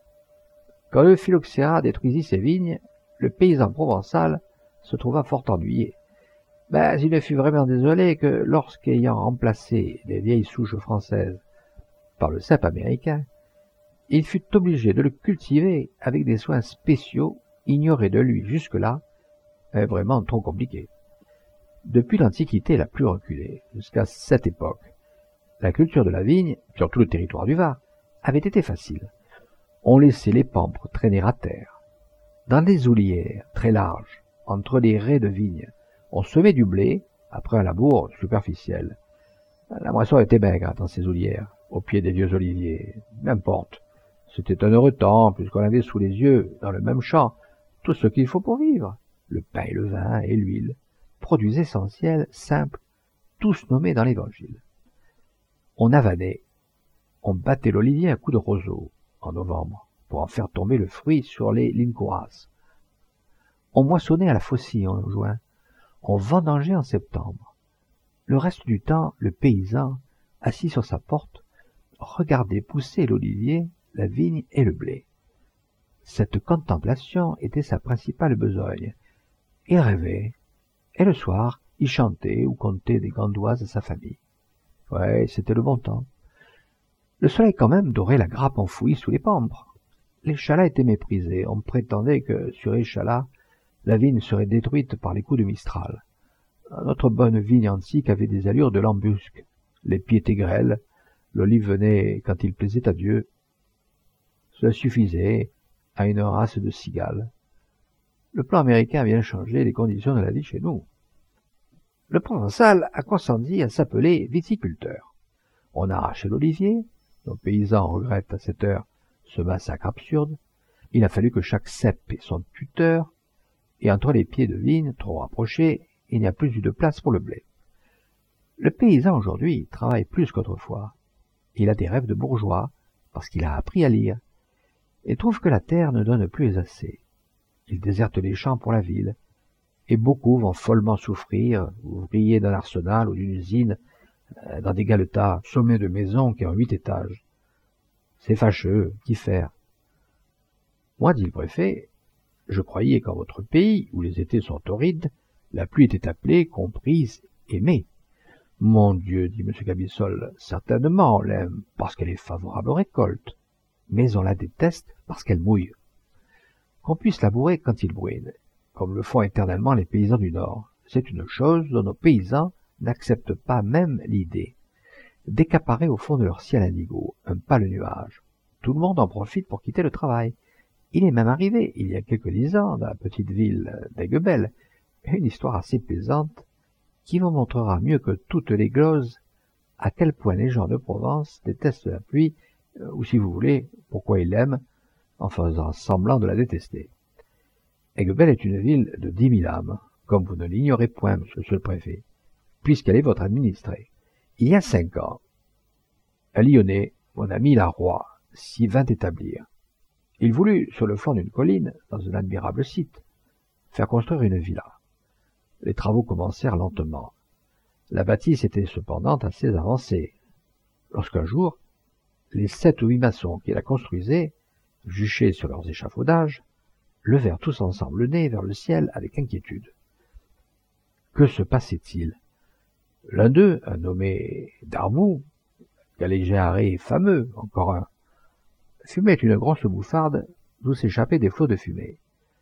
Quand le phylloxéra détruisit ses vignes, le paysan provençal se trouva fort ennuyé. Mais il ne fut vraiment désolé que lorsqu'ayant remplacé les vieilles souches françaises par le cep américain, il fut obligé de le cultiver avec des soins spéciaux ignorés de lui jusque-là, et vraiment trop compliqués. Depuis l'Antiquité la plus reculée, jusqu'à cette époque, la culture de la vigne, sur tout le territoire du Var, avait été facile. On laissait les pampres traîner à terre. Dans des houlières très larges, entre les raies de vigne, on semait du blé après un labour superficiel. La moisson était maigre dans ces houlières, au pied des vieux oliviers. N'importe. C'était un heureux temps, puisqu'on avait sous les yeux, dans le même champ, tout ce qu'il faut pour vivre. Le pain et le vin et l'huile, produits essentiels, simples, tous nommés dans l'Évangile. On avanait, on battait l'olivier à coups de roseau, en novembre, pour en faire tomber le fruit sur les lincouras. On moissonnait à la faucille en juin, on vendangeait en septembre. Le reste du temps, le paysan, assis sur sa porte, regardait pousser l'olivier, la vigne et le blé. Cette contemplation était sa principale besogne. Il rêvait, et le soir, il chantait ou contait des gandoises à sa famille. Ouais, c'était le bon temps. Le soleil quand même dorait la grappe enfouie sous les pampres. Les chalas étaient méprisés. On prétendait que sur les chalas, la vigne serait détruite par les coups de Mistral. Notre bonne vigne antique avait des allures de l'embusque. Les pieds étaient grêles, l'olive venait quand il plaisait à Dieu. Cela suffisait à une race de cigales. Le plan américain a bien changé les conditions de la vie chez nous. Le provençal a consenti à s'appeler viticulteur. On a arraché l'olivier, nos paysans regrettent à cette heure ce massacre absurde. Il a fallu que chaque cep ait son tuteur, et entre les pieds de vigne trop rapprochés, il n'y a plus eu de place pour le blé. Le paysan aujourd'hui travaille plus qu'autrefois. Il a des rêves de bourgeois, parce qu'il a appris à lire, et trouve que la terre ne donne plus assez. Il déserte les champs pour la ville, et beaucoup vont follement souffrir, ouvriers d'un arsenal ou d'une usine, dans des galetas, sommets de maisons qui ont huit étages. C'est fâcheux, qu'y faire? Moi, dit le préfet, je croyais qu'en votre pays, où les étés sont torrides, la pluie était appelée, comprise, aimée. Mon Dieu, dit M. Cabissol, certainement on l'aime parce qu'elle est favorable aux récoltes, mais on la déteste parce qu'elle mouille. Qu'on puisse labourer quand il bruine, comme le font éternellement les paysans du Nord, c'est une chose dont nos paysans n'acceptent pas même l'idée. Décaparer au fond de leur ciel indigo, un pâle nuage. Tout le monde en profite pour quitter le travail. Il est même arrivé, il y a quelques dix ans, dans la petite ville d'Aiguebelle, une histoire assez plaisante qui vous montrera mieux que toutes les gloses à quel point les gens de Provence détestent la pluie, ou si vous voulez, pourquoi ils l'aiment, en faisant semblant de la détester. Aiguebelle est une ville de dix mille âmes, comme vous ne l'ignorez point, monsieur le préfet, puisqu'elle est votre administrée. Il y a cinq ans, un Lyonnais, mon ami Larroi, s'y vint établir. Il voulut, sur le flanc d'une colline, dans un admirable site, faire construire une villa. Les travaux commencèrent lentement. La bâtisse était cependant assez avancée, lorsqu'un jour, les sept ou huit maçons qui la construisaient, juchés sur leurs échafaudages, levèrent tous ensemble le nez vers le ciel avec inquiétude. Que se passait-il? L'un d'eux, un nommé Darmou, galéjéaré fameux, encore un, fumait une grosse bouffarde d'où s'échappaient des flots de fumée.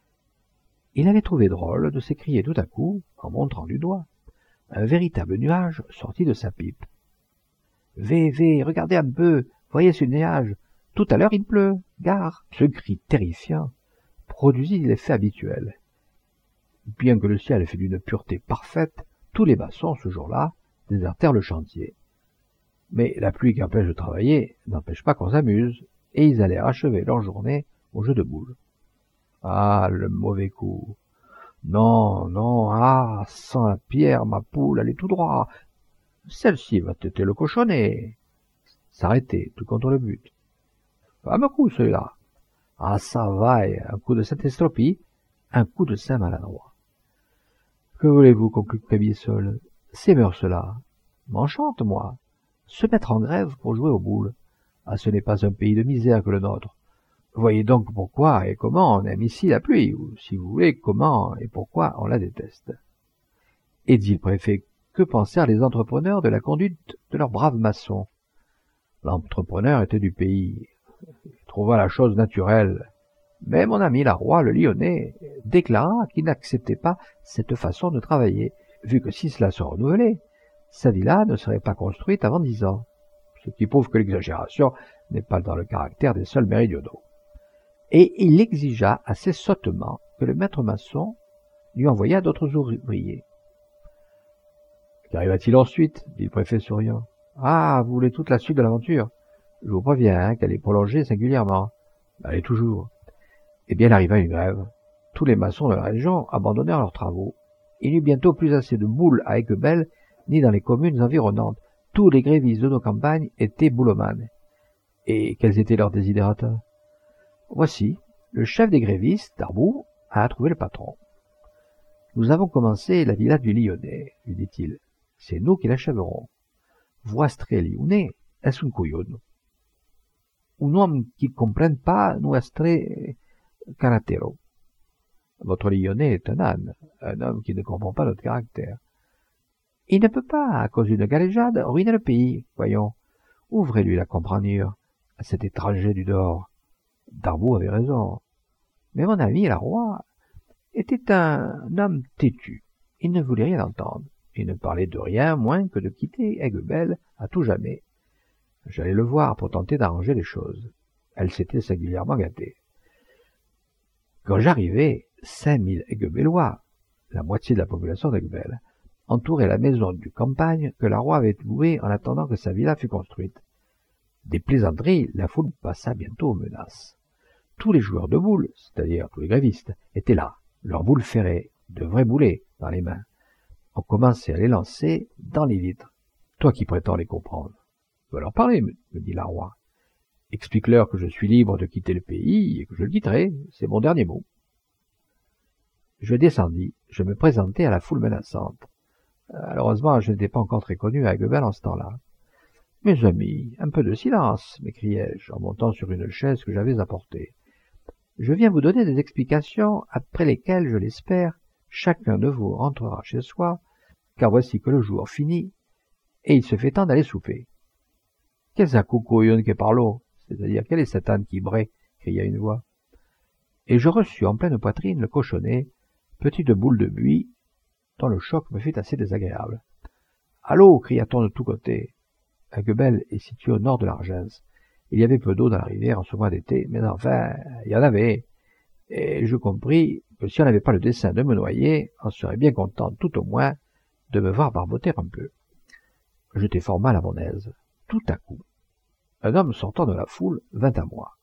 Il avait trouvé drôle de s'écrier tout à coup, en montrant du doigt, un véritable nuage sorti de sa pipe. « Vé, vé, regardez un peu, voyez ce nuage, tout à l'heure il pleut, gare !» Ce cri terrifiant produisit l'effet habituel. Bien que le ciel fût d'une pureté parfaite, tous les maçons, ce jour-là, désertèrent le chantier. Mais la pluie qui empêche de travailler n'empêche pas qu'on s'amuse, et ils allèrent achever leur journée au jeu de boules. Ah, le mauvais coup! Non, non, ah, sans la pierre, ma poule, allez tout droit. Celle-ci va têter le cochonnet. S'arrêter, tout contre le but. Fameux coup, celui-là. Ah, ça vaille, un coup de Saint-Estropie, un coup de Saint-Maladroit. Que voulez-vous, conclut Cabissol? Ces mœurs-là m'enchantent, moi. Se mettre en grève pour jouer aux boules. Ah, ce n'est pas un pays de misère que le nôtre. Voyez donc pourquoi et comment on aime ici la pluie, ou, si vous voulez, comment et pourquoi on la déteste. » Et dit le préfet, que pensèrent les entrepreneurs de la conduite de leurs braves maçons? L'entrepreneur était du pays. Il trouva la chose naturelle. Mais mon ami la roi, le Lyonnais, déclara qu'il n'acceptait pas cette façon de travailler, vu que si cela se renouvelait, sa villa ne serait pas construite avant dix ans, ce qui prouve que l'exagération n'est pas dans le caractère des seuls méridionaux. Et il exigea assez sottement que le maître maçon lui envoyât d'autres ouvriers. « Qu'arriva-t-il ensuite » dit le préfet souriant. « Ah, vous voulez toute la suite de l'aventure? Je vous préviens hein, qu'elle est prolongée singulièrement. Elle est toujours. » Eh bien, il arriva une grève. Tous les maçons de la région abandonnèrent leurs travaux. Il n'y eut bientôt plus assez de boules à Aiguebelle, ni dans les communes environnantes. Tous les grévistes de nos campagnes étaient boulomanes. Et quels étaient leurs désidérata? Voici, le chef des grévistes, Darboux, a trouvé le patron. « Nous avons commencé la villa du Lyonnais, lui dit-il. C'est nous qui l'achèverons. Vuestre Lyonnais est un couillon. Un homme qui ne comprenne pas nuestre caractero. Votre Lyonnais est un âne, un homme qui ne comprend pas notre caractère. Il ne peut pas, à cause d'une galéjade, ruiner le pays. Voyons, ouvrez-lui la comprenure à cet étranger du dehors. » Darboux avait raison. Mais mon ami, la roi, était un homme têtu. Il ne voulait rien entendre. Il ne parlait de rien moins que de quitter Aiguebelle à tout jamais. J'allais le voir pour tenter d'arranger les choses. Elle s'était singulièrement gâtée. Quand j'arrivai, cinq mille Aiguebellois, la moitié de la population d'Aiguebelle, entouraient la maison du campagne que la roi avait louée en attendant que sa villa fût construite. Des plaisanteries, la foule passa bientôt aux menaces. Tous les joueurs de boules, c'est-à-dire tous les grévistes, étaient là, leurs boules ferrées, de vrais boulets, dans les mains. On commençait à les lancer dans les vitres. Toi qui prétends les comprendre, je vais leur parler, me dit la roi. Explique-leur que je suis libre de quitter le pays et que je le quitterai, c'est mon dernier mot. Je descendis, je me présentai à la foule menaçante. Malheureusement, je n'étais pas encore très connu à Aiguebelle en ce temps-là. « Mes amis, un peu de silence !» m'écriai-je en montant sur une chaise que j'avais apportée. « Je viens vous donner des explications après lesquelles, je l'espère, chacun de vous rentrera chez soi, car voici que le jour finit, et il se fait temps d'aller souper. »« Qu'est-ce un coucouillon qui parlo ?» c'est-à-dire « Quel est cet âne qui braie ?» cria une voix. Et je reçus en pleine poitrine le cochonnet, petite boule de buis, dont le choc me fut assez désagréable. « Allô !» cria-t-on de tous côtés. Aiguebelle est située au nord de l'Argens. Il y avait peu d'eau dans la rivière en ce mois d'été, mais enfin, il y en avait. Et je compris que si on n'avait pas le dessein de me noyer, on serait bien content, tout au moins, de me voir barboter un peu. J'étais fort mal à mon aise. Tout à coup, un homme sortant de la foule vint à moi.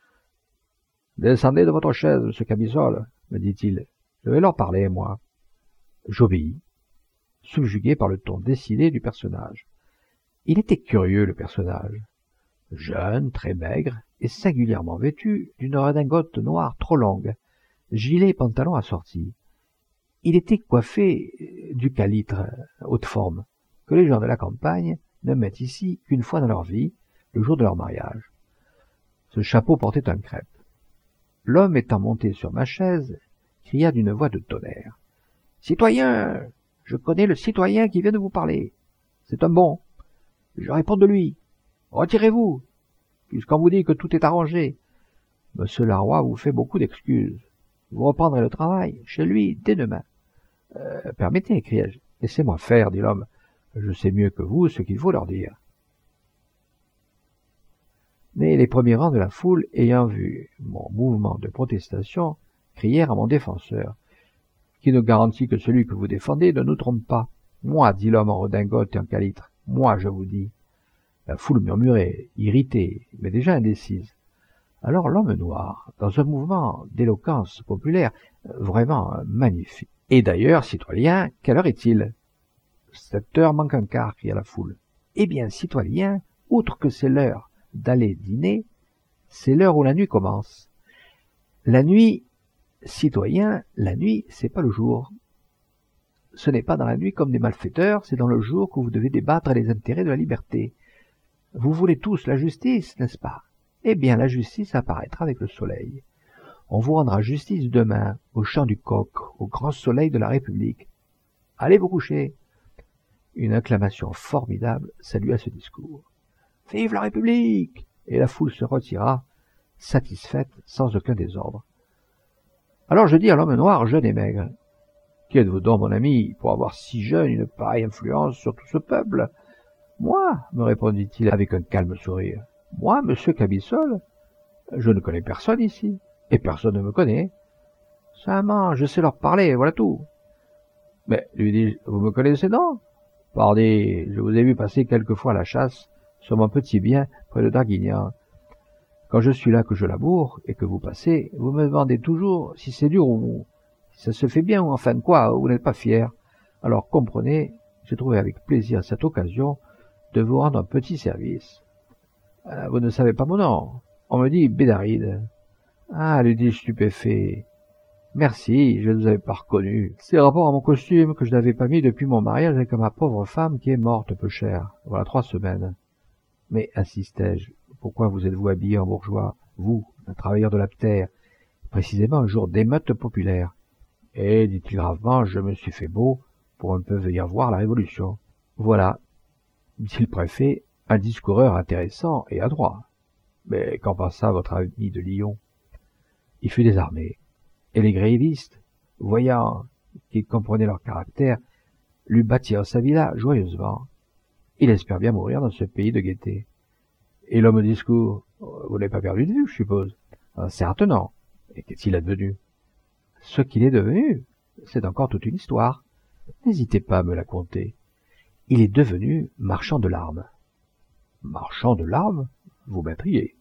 « Descendez de votre chaise, monsieur Camisole, me dit-il. Je vais leur parler, moi. » J'obéis, subjugué par le ton décidé du personnage. Il était curieux, le personnage. Jeune, très maigre, et singulièrement vêtu d'une redingote noire trop longue, gilet et pantalon assortis. Il était coiffé du calitre, haute forme, que les gens de la campagne ne mettent ici qu'une fois dans leur vie, le jour de leur mariage. Ce chapeau portait un crêpe. L'homme étant monté sur ma chaise, cria d'une voix de tonnerre. « Citoyen, je connais le citoyen qui vient de vous parler. C'est un bon. Je réponds de lui. Retirez-vous, puisqu'on vous dit que tout est arrangé. Monsieur le roi vous fait beaucoup d'excuses. Vous reprendrez le travail chez lui dès demain. Euh, « Permettez, écriai-je. « Laissez-moi faire, dit l'homme. Je sais mieux que vous ce qu'il faut leur dire. » Mais les premiers rangs de la foule, ayant vu mon mouvement de protestation, crièrent à mon défenseur. « Qui ne garantit que celui que vous défendez ne nous trompe pas? Moi, dit l'homme en redingote et en calitre. Moi, je vous dis. » La foule murmurait, irritée, mais déjà indécise. Alors l'homme noir, dans un mouvement d'éloquence populaire vraiment magnifique. « Et d'ailleurs, citoyen, quelle heure est-il ?»« Sept heures manque un quart, » cria la foule. « Eh bien, citoyen, outre que c'est l'heure d'aller dîner, c'est l'heure où la nuit commence. La nuit, citoyen, la nuit, c'est pas le jour. Ce n'est pas dans la nuit comme des malfaiteurs, c'est dans le jour que vous devez débattre les intérêts de la liberté. Vous voulez tous la justice, n'est-ce pas? Eh bien, la justice apparaîtra avec le soleil. On vous rendra justice demain, au champ du Coq, au grand soleil de la République. Allez vous coucher. » Une acclamation formidable salua ce discours. « Vive la République !» Et la foule se retira, satisfaite, sans aucun désordre. Alors je dis à l'homme noir, jeune et maigre, « Qui êtes-vous donc, mon ami, pour avoir si jeune une pareille influence sur tout ce peuple ?»« Moi, me répondit-il avec un calme sourire. Moi, monsieur Cabissol, je ne connais personne ici, et personne ne me connaît. Seulement, je sais leur parler, voilà tout. »« Mais, lui dis-je, vous me connaissez donc ? Pardi, je vous ai vu passer quelquefois à la chasse sur mon petit bien près de Draguignan. Quand je suis là que je laboure et que vous passez, vous me demandez toujours si c'est dur ou mou, si ça se fait bien ou enfin quoi, vous n'êtes pas fier. Alors comprenez, j'ai trouvé avec plaisir cette occasion de vous rendre un petit service. Euh, vous ne savez pas mon nom. On me dit Bédaride. Ah, lui dis-je stupéfait. Merci, je ne vous avais pas reconnu. C'est rapport à mon costume que je n'avais pas mis depuis mon mariage avec ma pauvre femme qui est morte peu cher. Voilà trois semaines. Mais, insistai-je, pourquoi vous êtes-vous habillé en bourgeois, vous, un travailleur de la terre, précisément un jour d'émeute populaire? Et, dit-il gravement, je me suis fait beau pour un peu venir voir la Révolution. Voilà, dit le préfet, un discoureur intéressant et adroit. Mais qu'en pensa votre ami de Lyon? Il fut désarmé. Et les grévistes, voyant qu'ils comprenaient leur caractère, lui bâtirent sa villa joyeusement. Il espère bien mourir dans ce pays de gaieté. Et l'homme au discours, vous n'avez pas perdu de vue, je suppose? Certes non. Et qu'est-il advenu? Ce qu'il est devenu, c'est encore toute une histoire. N'hésitez pas à me la conter. Il est devenu marchand de larmes. Marchand de larmes? Vous m'intriguez.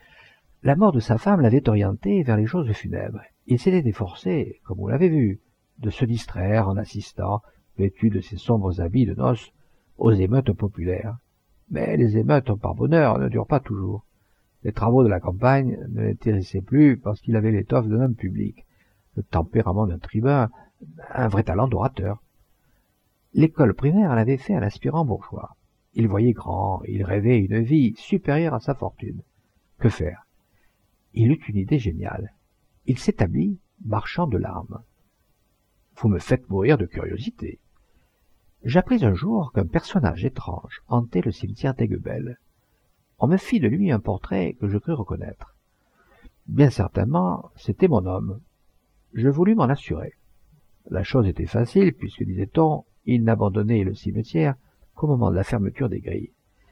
La mort de sa femme l'avait orienté vers les choses funèbres. Il s'était efforcé, comme vous l'avez vu, de se distraire en assistant, vêtu de ses sombres habits de noces, aux émeutes populaires. Mais les émeutes, par bonheur, ne durent pas toujours. Les travaux de la campagne ne l'intéressaient plus parce qu'il avait l'étoffe d'un homme public, le tempérament d'un tribun, un vrai talent d'orateur. L'école primaire l'avait fait un aspirant bourgeois. Il voyait grand, il rêvait une vie supérieure à sa fortune. Que faire? Il eut une idée géniale. Il s'établit marchand de larmes. Vous me faites mourir de curiosité. J'appris un jour qu'un personnage étrange hantait le cimetière d'Aiguebelle. On me fit de lui un portrait que je crus reconnaître. Bien certainement, c'était mon homme. Je voulus m'en assurer. La chose était facile, puisque, disait-on, il n'abandonnait le cimetière qu'au moment de la fermeture des grilles.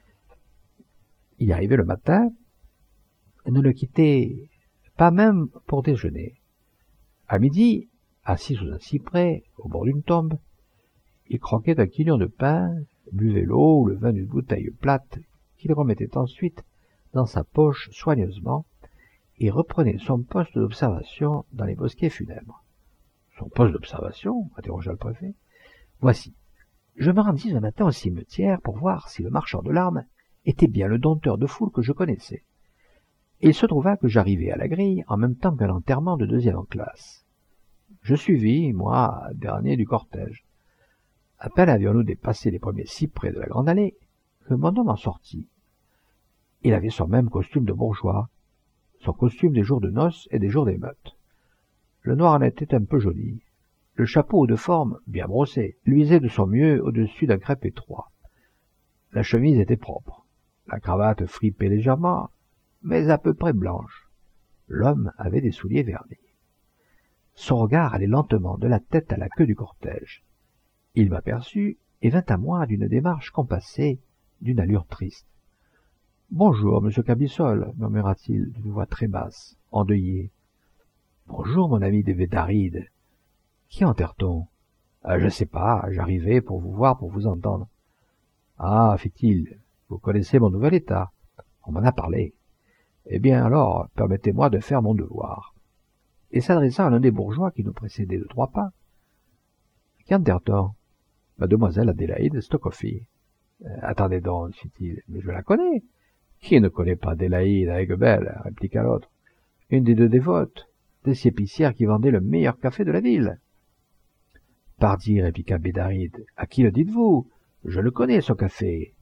Il y arrivait le matin, et ne le quittait pas même pour déjeuner. À midi, assis sous un cyprès, au bord d'une tombe, il croquait un quignon de pain, buvait l'eau ou le vin d'une bouteille plate, qu'il remettait ensuite dans sa poche soigneusement, et reprenait son poste d'observation dans les bosquets funèbres. « Son poste d'observation » interrogea le préfet. « Voici. Je me rendis un matin au cimetière pour voir si le marchand de larmes était bien le dompteur de foule que je connaissais. Et il se trouva que j'arrivais à la grille en même temps qu'un enterrement de deuxième classe. Je suivis, moi, dernier du cortège. À peine avions-nous dépassé les premiers cyprès de la grande allée que mon homme en sortit. Il avait son même costume de bourgeois, son costume des jours de noces et des jours d'émeute. Le noir en était un peu joli. Le chapeau de forme, bien brossé, luisait de son mieux au-dessus d'un crêpe étroit. La chemise était propre, la cravate fripée légèrement, mais à peu près blanche. L'homme avait des souliers vernis. Son regard allait lentement de la tête à la queue du cortège. Il m'aperçut et vint à moi d'une démarche compassée, d'une allure triste. « Bonjour, monsieur Cabissol, murmura-t-il d'une voix très basse, endeuillée. « Bonjour, mon ami de Bédaride. Qui enterre-t-on ? euh, Je ne sais pas, j'arrivais pour vous voir, pour vous entendre. »« Ah, fit-il, vous connaissez mon nouvel état. On m'en a parlé. Eh bien alors, permettez-moi de faire mon devoir. » Et s'adressant à l'un des bourgeois qui nous précédait de trois pas. « Qui enterre-t-on ? » ?»« Mademoiselle Adélaïde Stocoffi. Euh, »« Attendez donc, fit-il, mais je la connais. »« Qui ne connaît pas Adélaïde à Aiguebelle ?» répliqua l'autre. « Une des deux dévotes, des épicières qui vendaient le meilleur café de la ville. »« Pardi, répliqua Bédaride, à qui le dites-vous? Je le connais, ce café.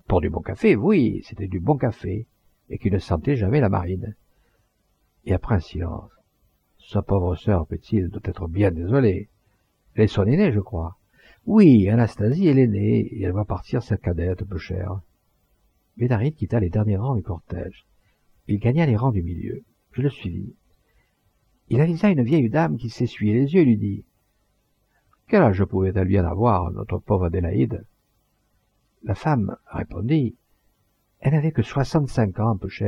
Pour du bon café, oui, c'était du bon café, et qui ne sentait jamais la marine. Et après un silence. Sa pauvre sœur petite doit être bien désolée. Elle est son aînée, je crois. Oui, Anastasie est l'aînée, et elle va partir sa cadette peu chère. Bédaride quitta les derniers rangs du cortège. Il gagna les rangs du milieu. Je le suivis. Il avisa une vieille dame qui s'essuyait les yeux et lui dit « Quel âge pouvait-elle bien avoir, notre pauvre Adélaïde ?» La femme répondit « Elle n'avait que soixante-cinq ans, peu cher. »«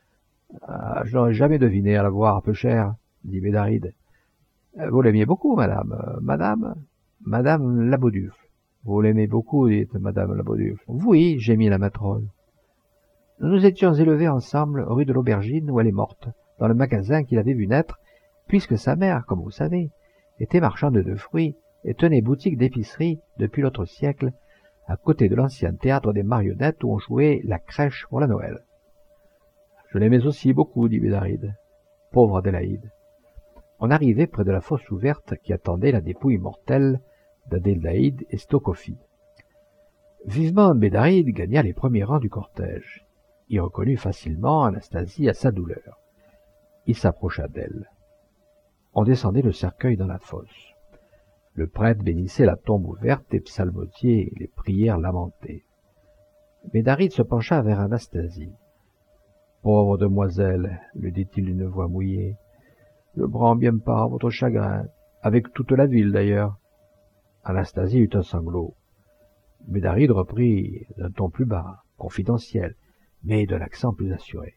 Ah, je n'aurais jamais deviné à la voir, peu cher, » dit Bédaride. « Vous l'aimiez beaucoup, madame. Euh, madame Madame Labauduffle. Vous l'aimez beaucoup, dit madame Labauduffle. Oui, gémit la matrone. Nous nous étions élevés ensemble rue de l'Aubergine où elle est morte, dans le magasin qu'il avait vu naître, puisque sa mère, comme vous savez, était marchande de fruits et tenait boutique d'épicerie depuis l'autre siècle, à côté de l'ancien théâtre des marionnettes où on jouait la crèche pour la Noël. Je l'aimais aussi beaucoup, dit Bédaride. Pauvre Adélaïde. On arrivait près de la fosse ouverte qui attendait la dépouille mortelle d'Adélaïde et Stokoffi. Vivement, Bédaride gagna les premiers rangs du cortège. Il reconnut facilement Anastasie à sa douleur. Il s'approcha d'elle. On descendait le cercueil dans la fosse. Le prêtre bénissait la tombe ouverte et psalmodiait les prières lamentées. Bédaride se pencha vers Anastasie. « Pauvre demoiselle, lui dit-il d'une voix mouillée, je prends bien part à votre chagrin, avec toute la ville d'ailleurs. » Anastasie eut un sanglot. Bédaride reprit d'un ton plus bas, confidentiel, mais d'un accent plus assuré.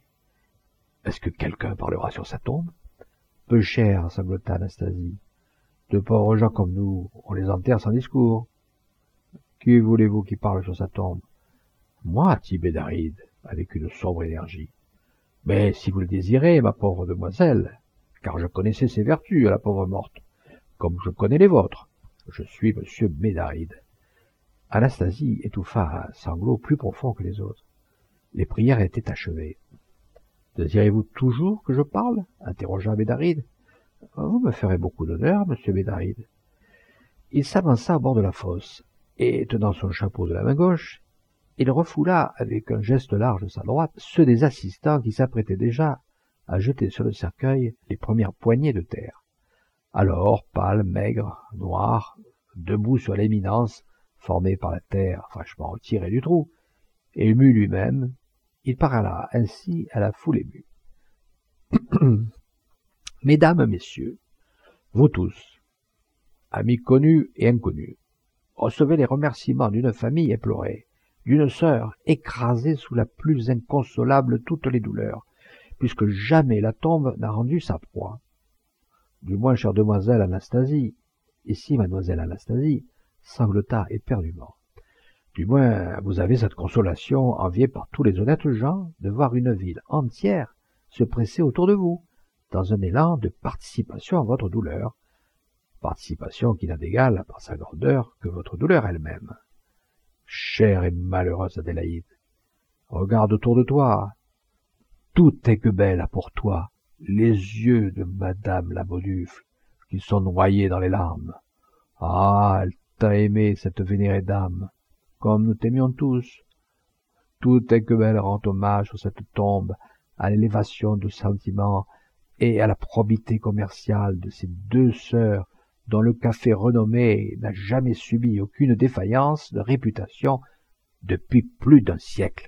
« Est-ce que quelqu'un parlera sur sa tombe ?»« Peu cher, sanglota Anastasie. De pauvres gens comme nous, on les enterre sans discours. »« Qui voulez-vous qui parle sur sa tombe ?»« Moi, dit Bédaride, avec une sombre énergie. »« Mais si vous le désirez, ma pauvre demoiselle, car je connaissais ses vertus à la pauvre morte, comme je connais les vôtres. Je suis monsieur Bédaride. » Anastasie étouffa un sanglot plus profond que les autres. Les prières étaient achevées. « Désirez-vous toujours que je parle ?» interrogea Bédaride. « Vous me ferez beaucoup d'honneur, monsieur Bédaride. » Il s'avança au bord de la fosse, et, tenant son chapeau de la main gauche, il refoula avec un geste large de sa droite ceux des assistants qui s'apprêtaient déjà à jeter sur le cercueil les premières poignées de terre. Alors, pâle, maigre, noir, debout sur l'éminence formée par la terre fraîchement retirée du trou, ému lui-même, il parla ainsi à la foule émue. « Mesdames, messieurs, vous tous, amis connus et inconnus, recevez les remerciements d'une famille éplorée, d'une sœur écrasée sous la plus inconsolable toutes les douleurs, puisque jamais la tombe n'a rendu sa proie. Du moins, chère demoiselle Anastasie, ici mademoiselle Anastasie, sanglota éperdument. Du moins, vous avez cette consolation enviée par tous les honnêtes gens de voir une ville entière se presser autour de vous, dans un élan de participation à votre douleur, participation qui n'a d'égal par sa grandeur que votre douleur elle-même. Chère et malheureuse Adélaïde, regarde autour de toi, tout est que belle a pour toi les yeux de madame Labauduffle, qui sont noyés dans les larmes. Ah, elle t'a aimé, cette vénérée dame, comme nous t'aimions tous. Tout est que belle rend hommage sur cette tombe à l'élévation du sentiment et à la probité commerciale de ces deux sœurs dont le café renommé n'a jamais subi aucune défaillance de réputation depuis plus d'un siècle.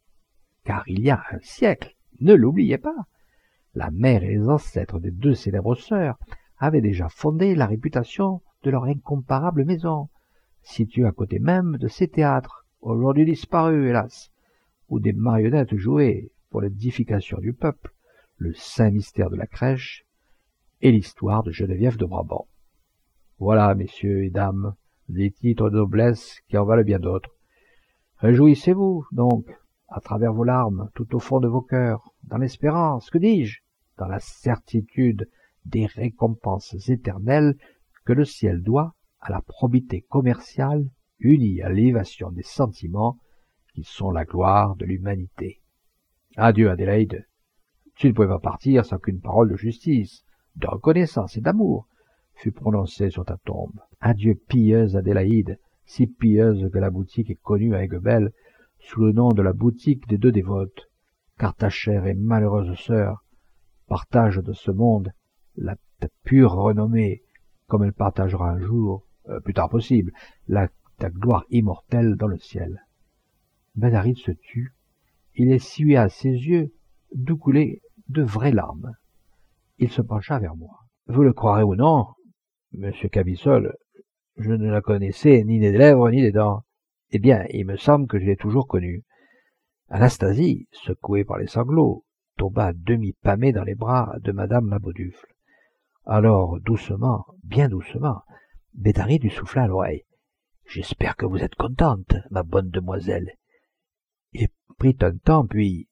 Car il y a un siècle, ne l'oubliez pas, la mère et les ancêtres des deux célèbres sœurs avaient déjà fondé la réputation de leur incomparable maison, située à côté même de ces théâtres, aujourd'hui disparus, hélas, où des marionnettes jouaient, pour l'édification du peuple, le saint mystère de la crèche et l'histoire de Geneviève de Brabant. Voilà, messieurs et dames, des titres de noblesse qui en valent bien d'autres. Réjouissez-vous, donc, à travers vos larmes, tout au fond de vos cœurs, dans l'espérance, que dis-je, dans la certitude des récompenses éternelles que le ciel doit à la probité commerciale unie à l'élévation des sentiments qui sont la gloire de l'humanité. Adieu, Adélaïde. Tu ne pouvais pas partir sans qu'une parole de justice, de reconnaissance et d'amour fût prononcée sur ta tombe. Adieu, pieuse Adélaïde, si pieuse que la boutique est connue à Aiguebelle sous le nom de la boutique des deux dévotes, car ta chère et malheureuse sœur partage de ce monde la ta pure renommée, comme elle partagera un jour, euh, plus tard possible, la ta gloire immortelle dans le ciel. » Ben Darid se tut. Il essuya ses yeux d'où coulaient de vraies larmes. Il se pencha vers moi. « Vous le croirez ou non, monsieur Cabissol, je ne la connaissais ni des lèvres ni des dents. Eh bien, il me semble que je l'ai toujours connue. » Anastasie, secouée par les sanglots, tomba à demi pâmée dans les bras de madame la Baudufle. Alors, doucement, bien doucement, Bétharide lui souffla à l'oreille. « J'espère que vous êtes contente, ma bonne demoiselle. » Il prit un temps, puis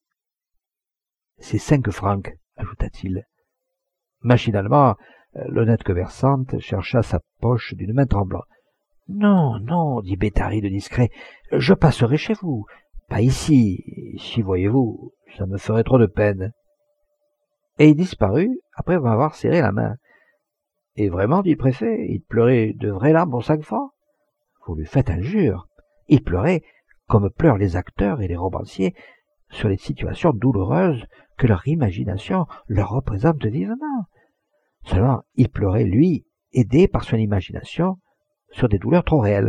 « C'est cinq francs, » ajouta-t-il. Machinalement, l'honnête commerçante chercha sa poche d'une main tremblante. « Non, non, dit Bétharide discret, je passerai chez vous. Pas ici, ici, voyez-vous, ça me ferait trop de peine. » Et il disparut après m'avoir serré la main. « Et vraiment, dit le préfet, il pleurait de vraies larmes pour cinq francs ? Vous lui faites injure. Il pleurait comme pleurent les acteurs et les romanciers sur les situations douloureuses que leur imagination leur représente vivement. Seulement, il pleurait, lui, aidé par son imagination, sur des douleurs trop réelles. »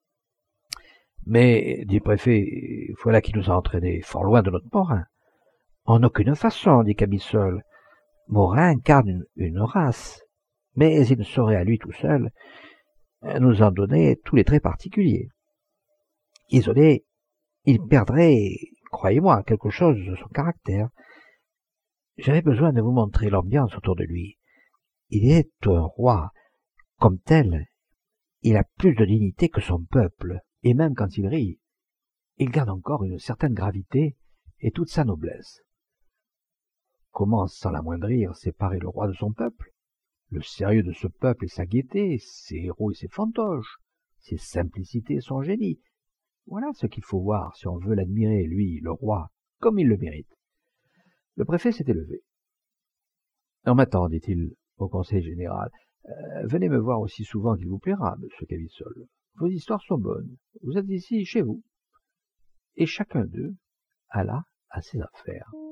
« Mais, dit le préfet, voilà qui nous a entraînés fort loin de notre Morin. »« En aucune façon, dit Cabissol. Morin incarne une, une race, mais il ne saurait à lui tout seul nous en donner tous les traits particuliers. Isolé, il perdrait, croyez-moi, quelque chose de son caractère. J'avais besoin de vous montrer l'ambiance autour de lui. Il est un roi. Comme tel, il a plus de dignité que son peuple. Et même quand il rit, il garde encore une certaine gravité et toute sa noblesse. Comment, sans l'amoindrir, séparer le roi de son peuple? Le sérieux de ce peuple et sa gaieté, ses héros et ses fantoches, ses simplicités et son génie. Voilà ce qu'il faut voir si on veut l'admirer, lui, le roi, comme il le mérite. Le préfet s'était levé. « En m'attend, dit-il au conseil général, euh, venez me voir aussi souvent qu'il vous plaira, monsieur Cabissol. Vos histoires sont bonnes. Vous êtes ici chez vous. » Et chacun d'eux alla à ses affaires.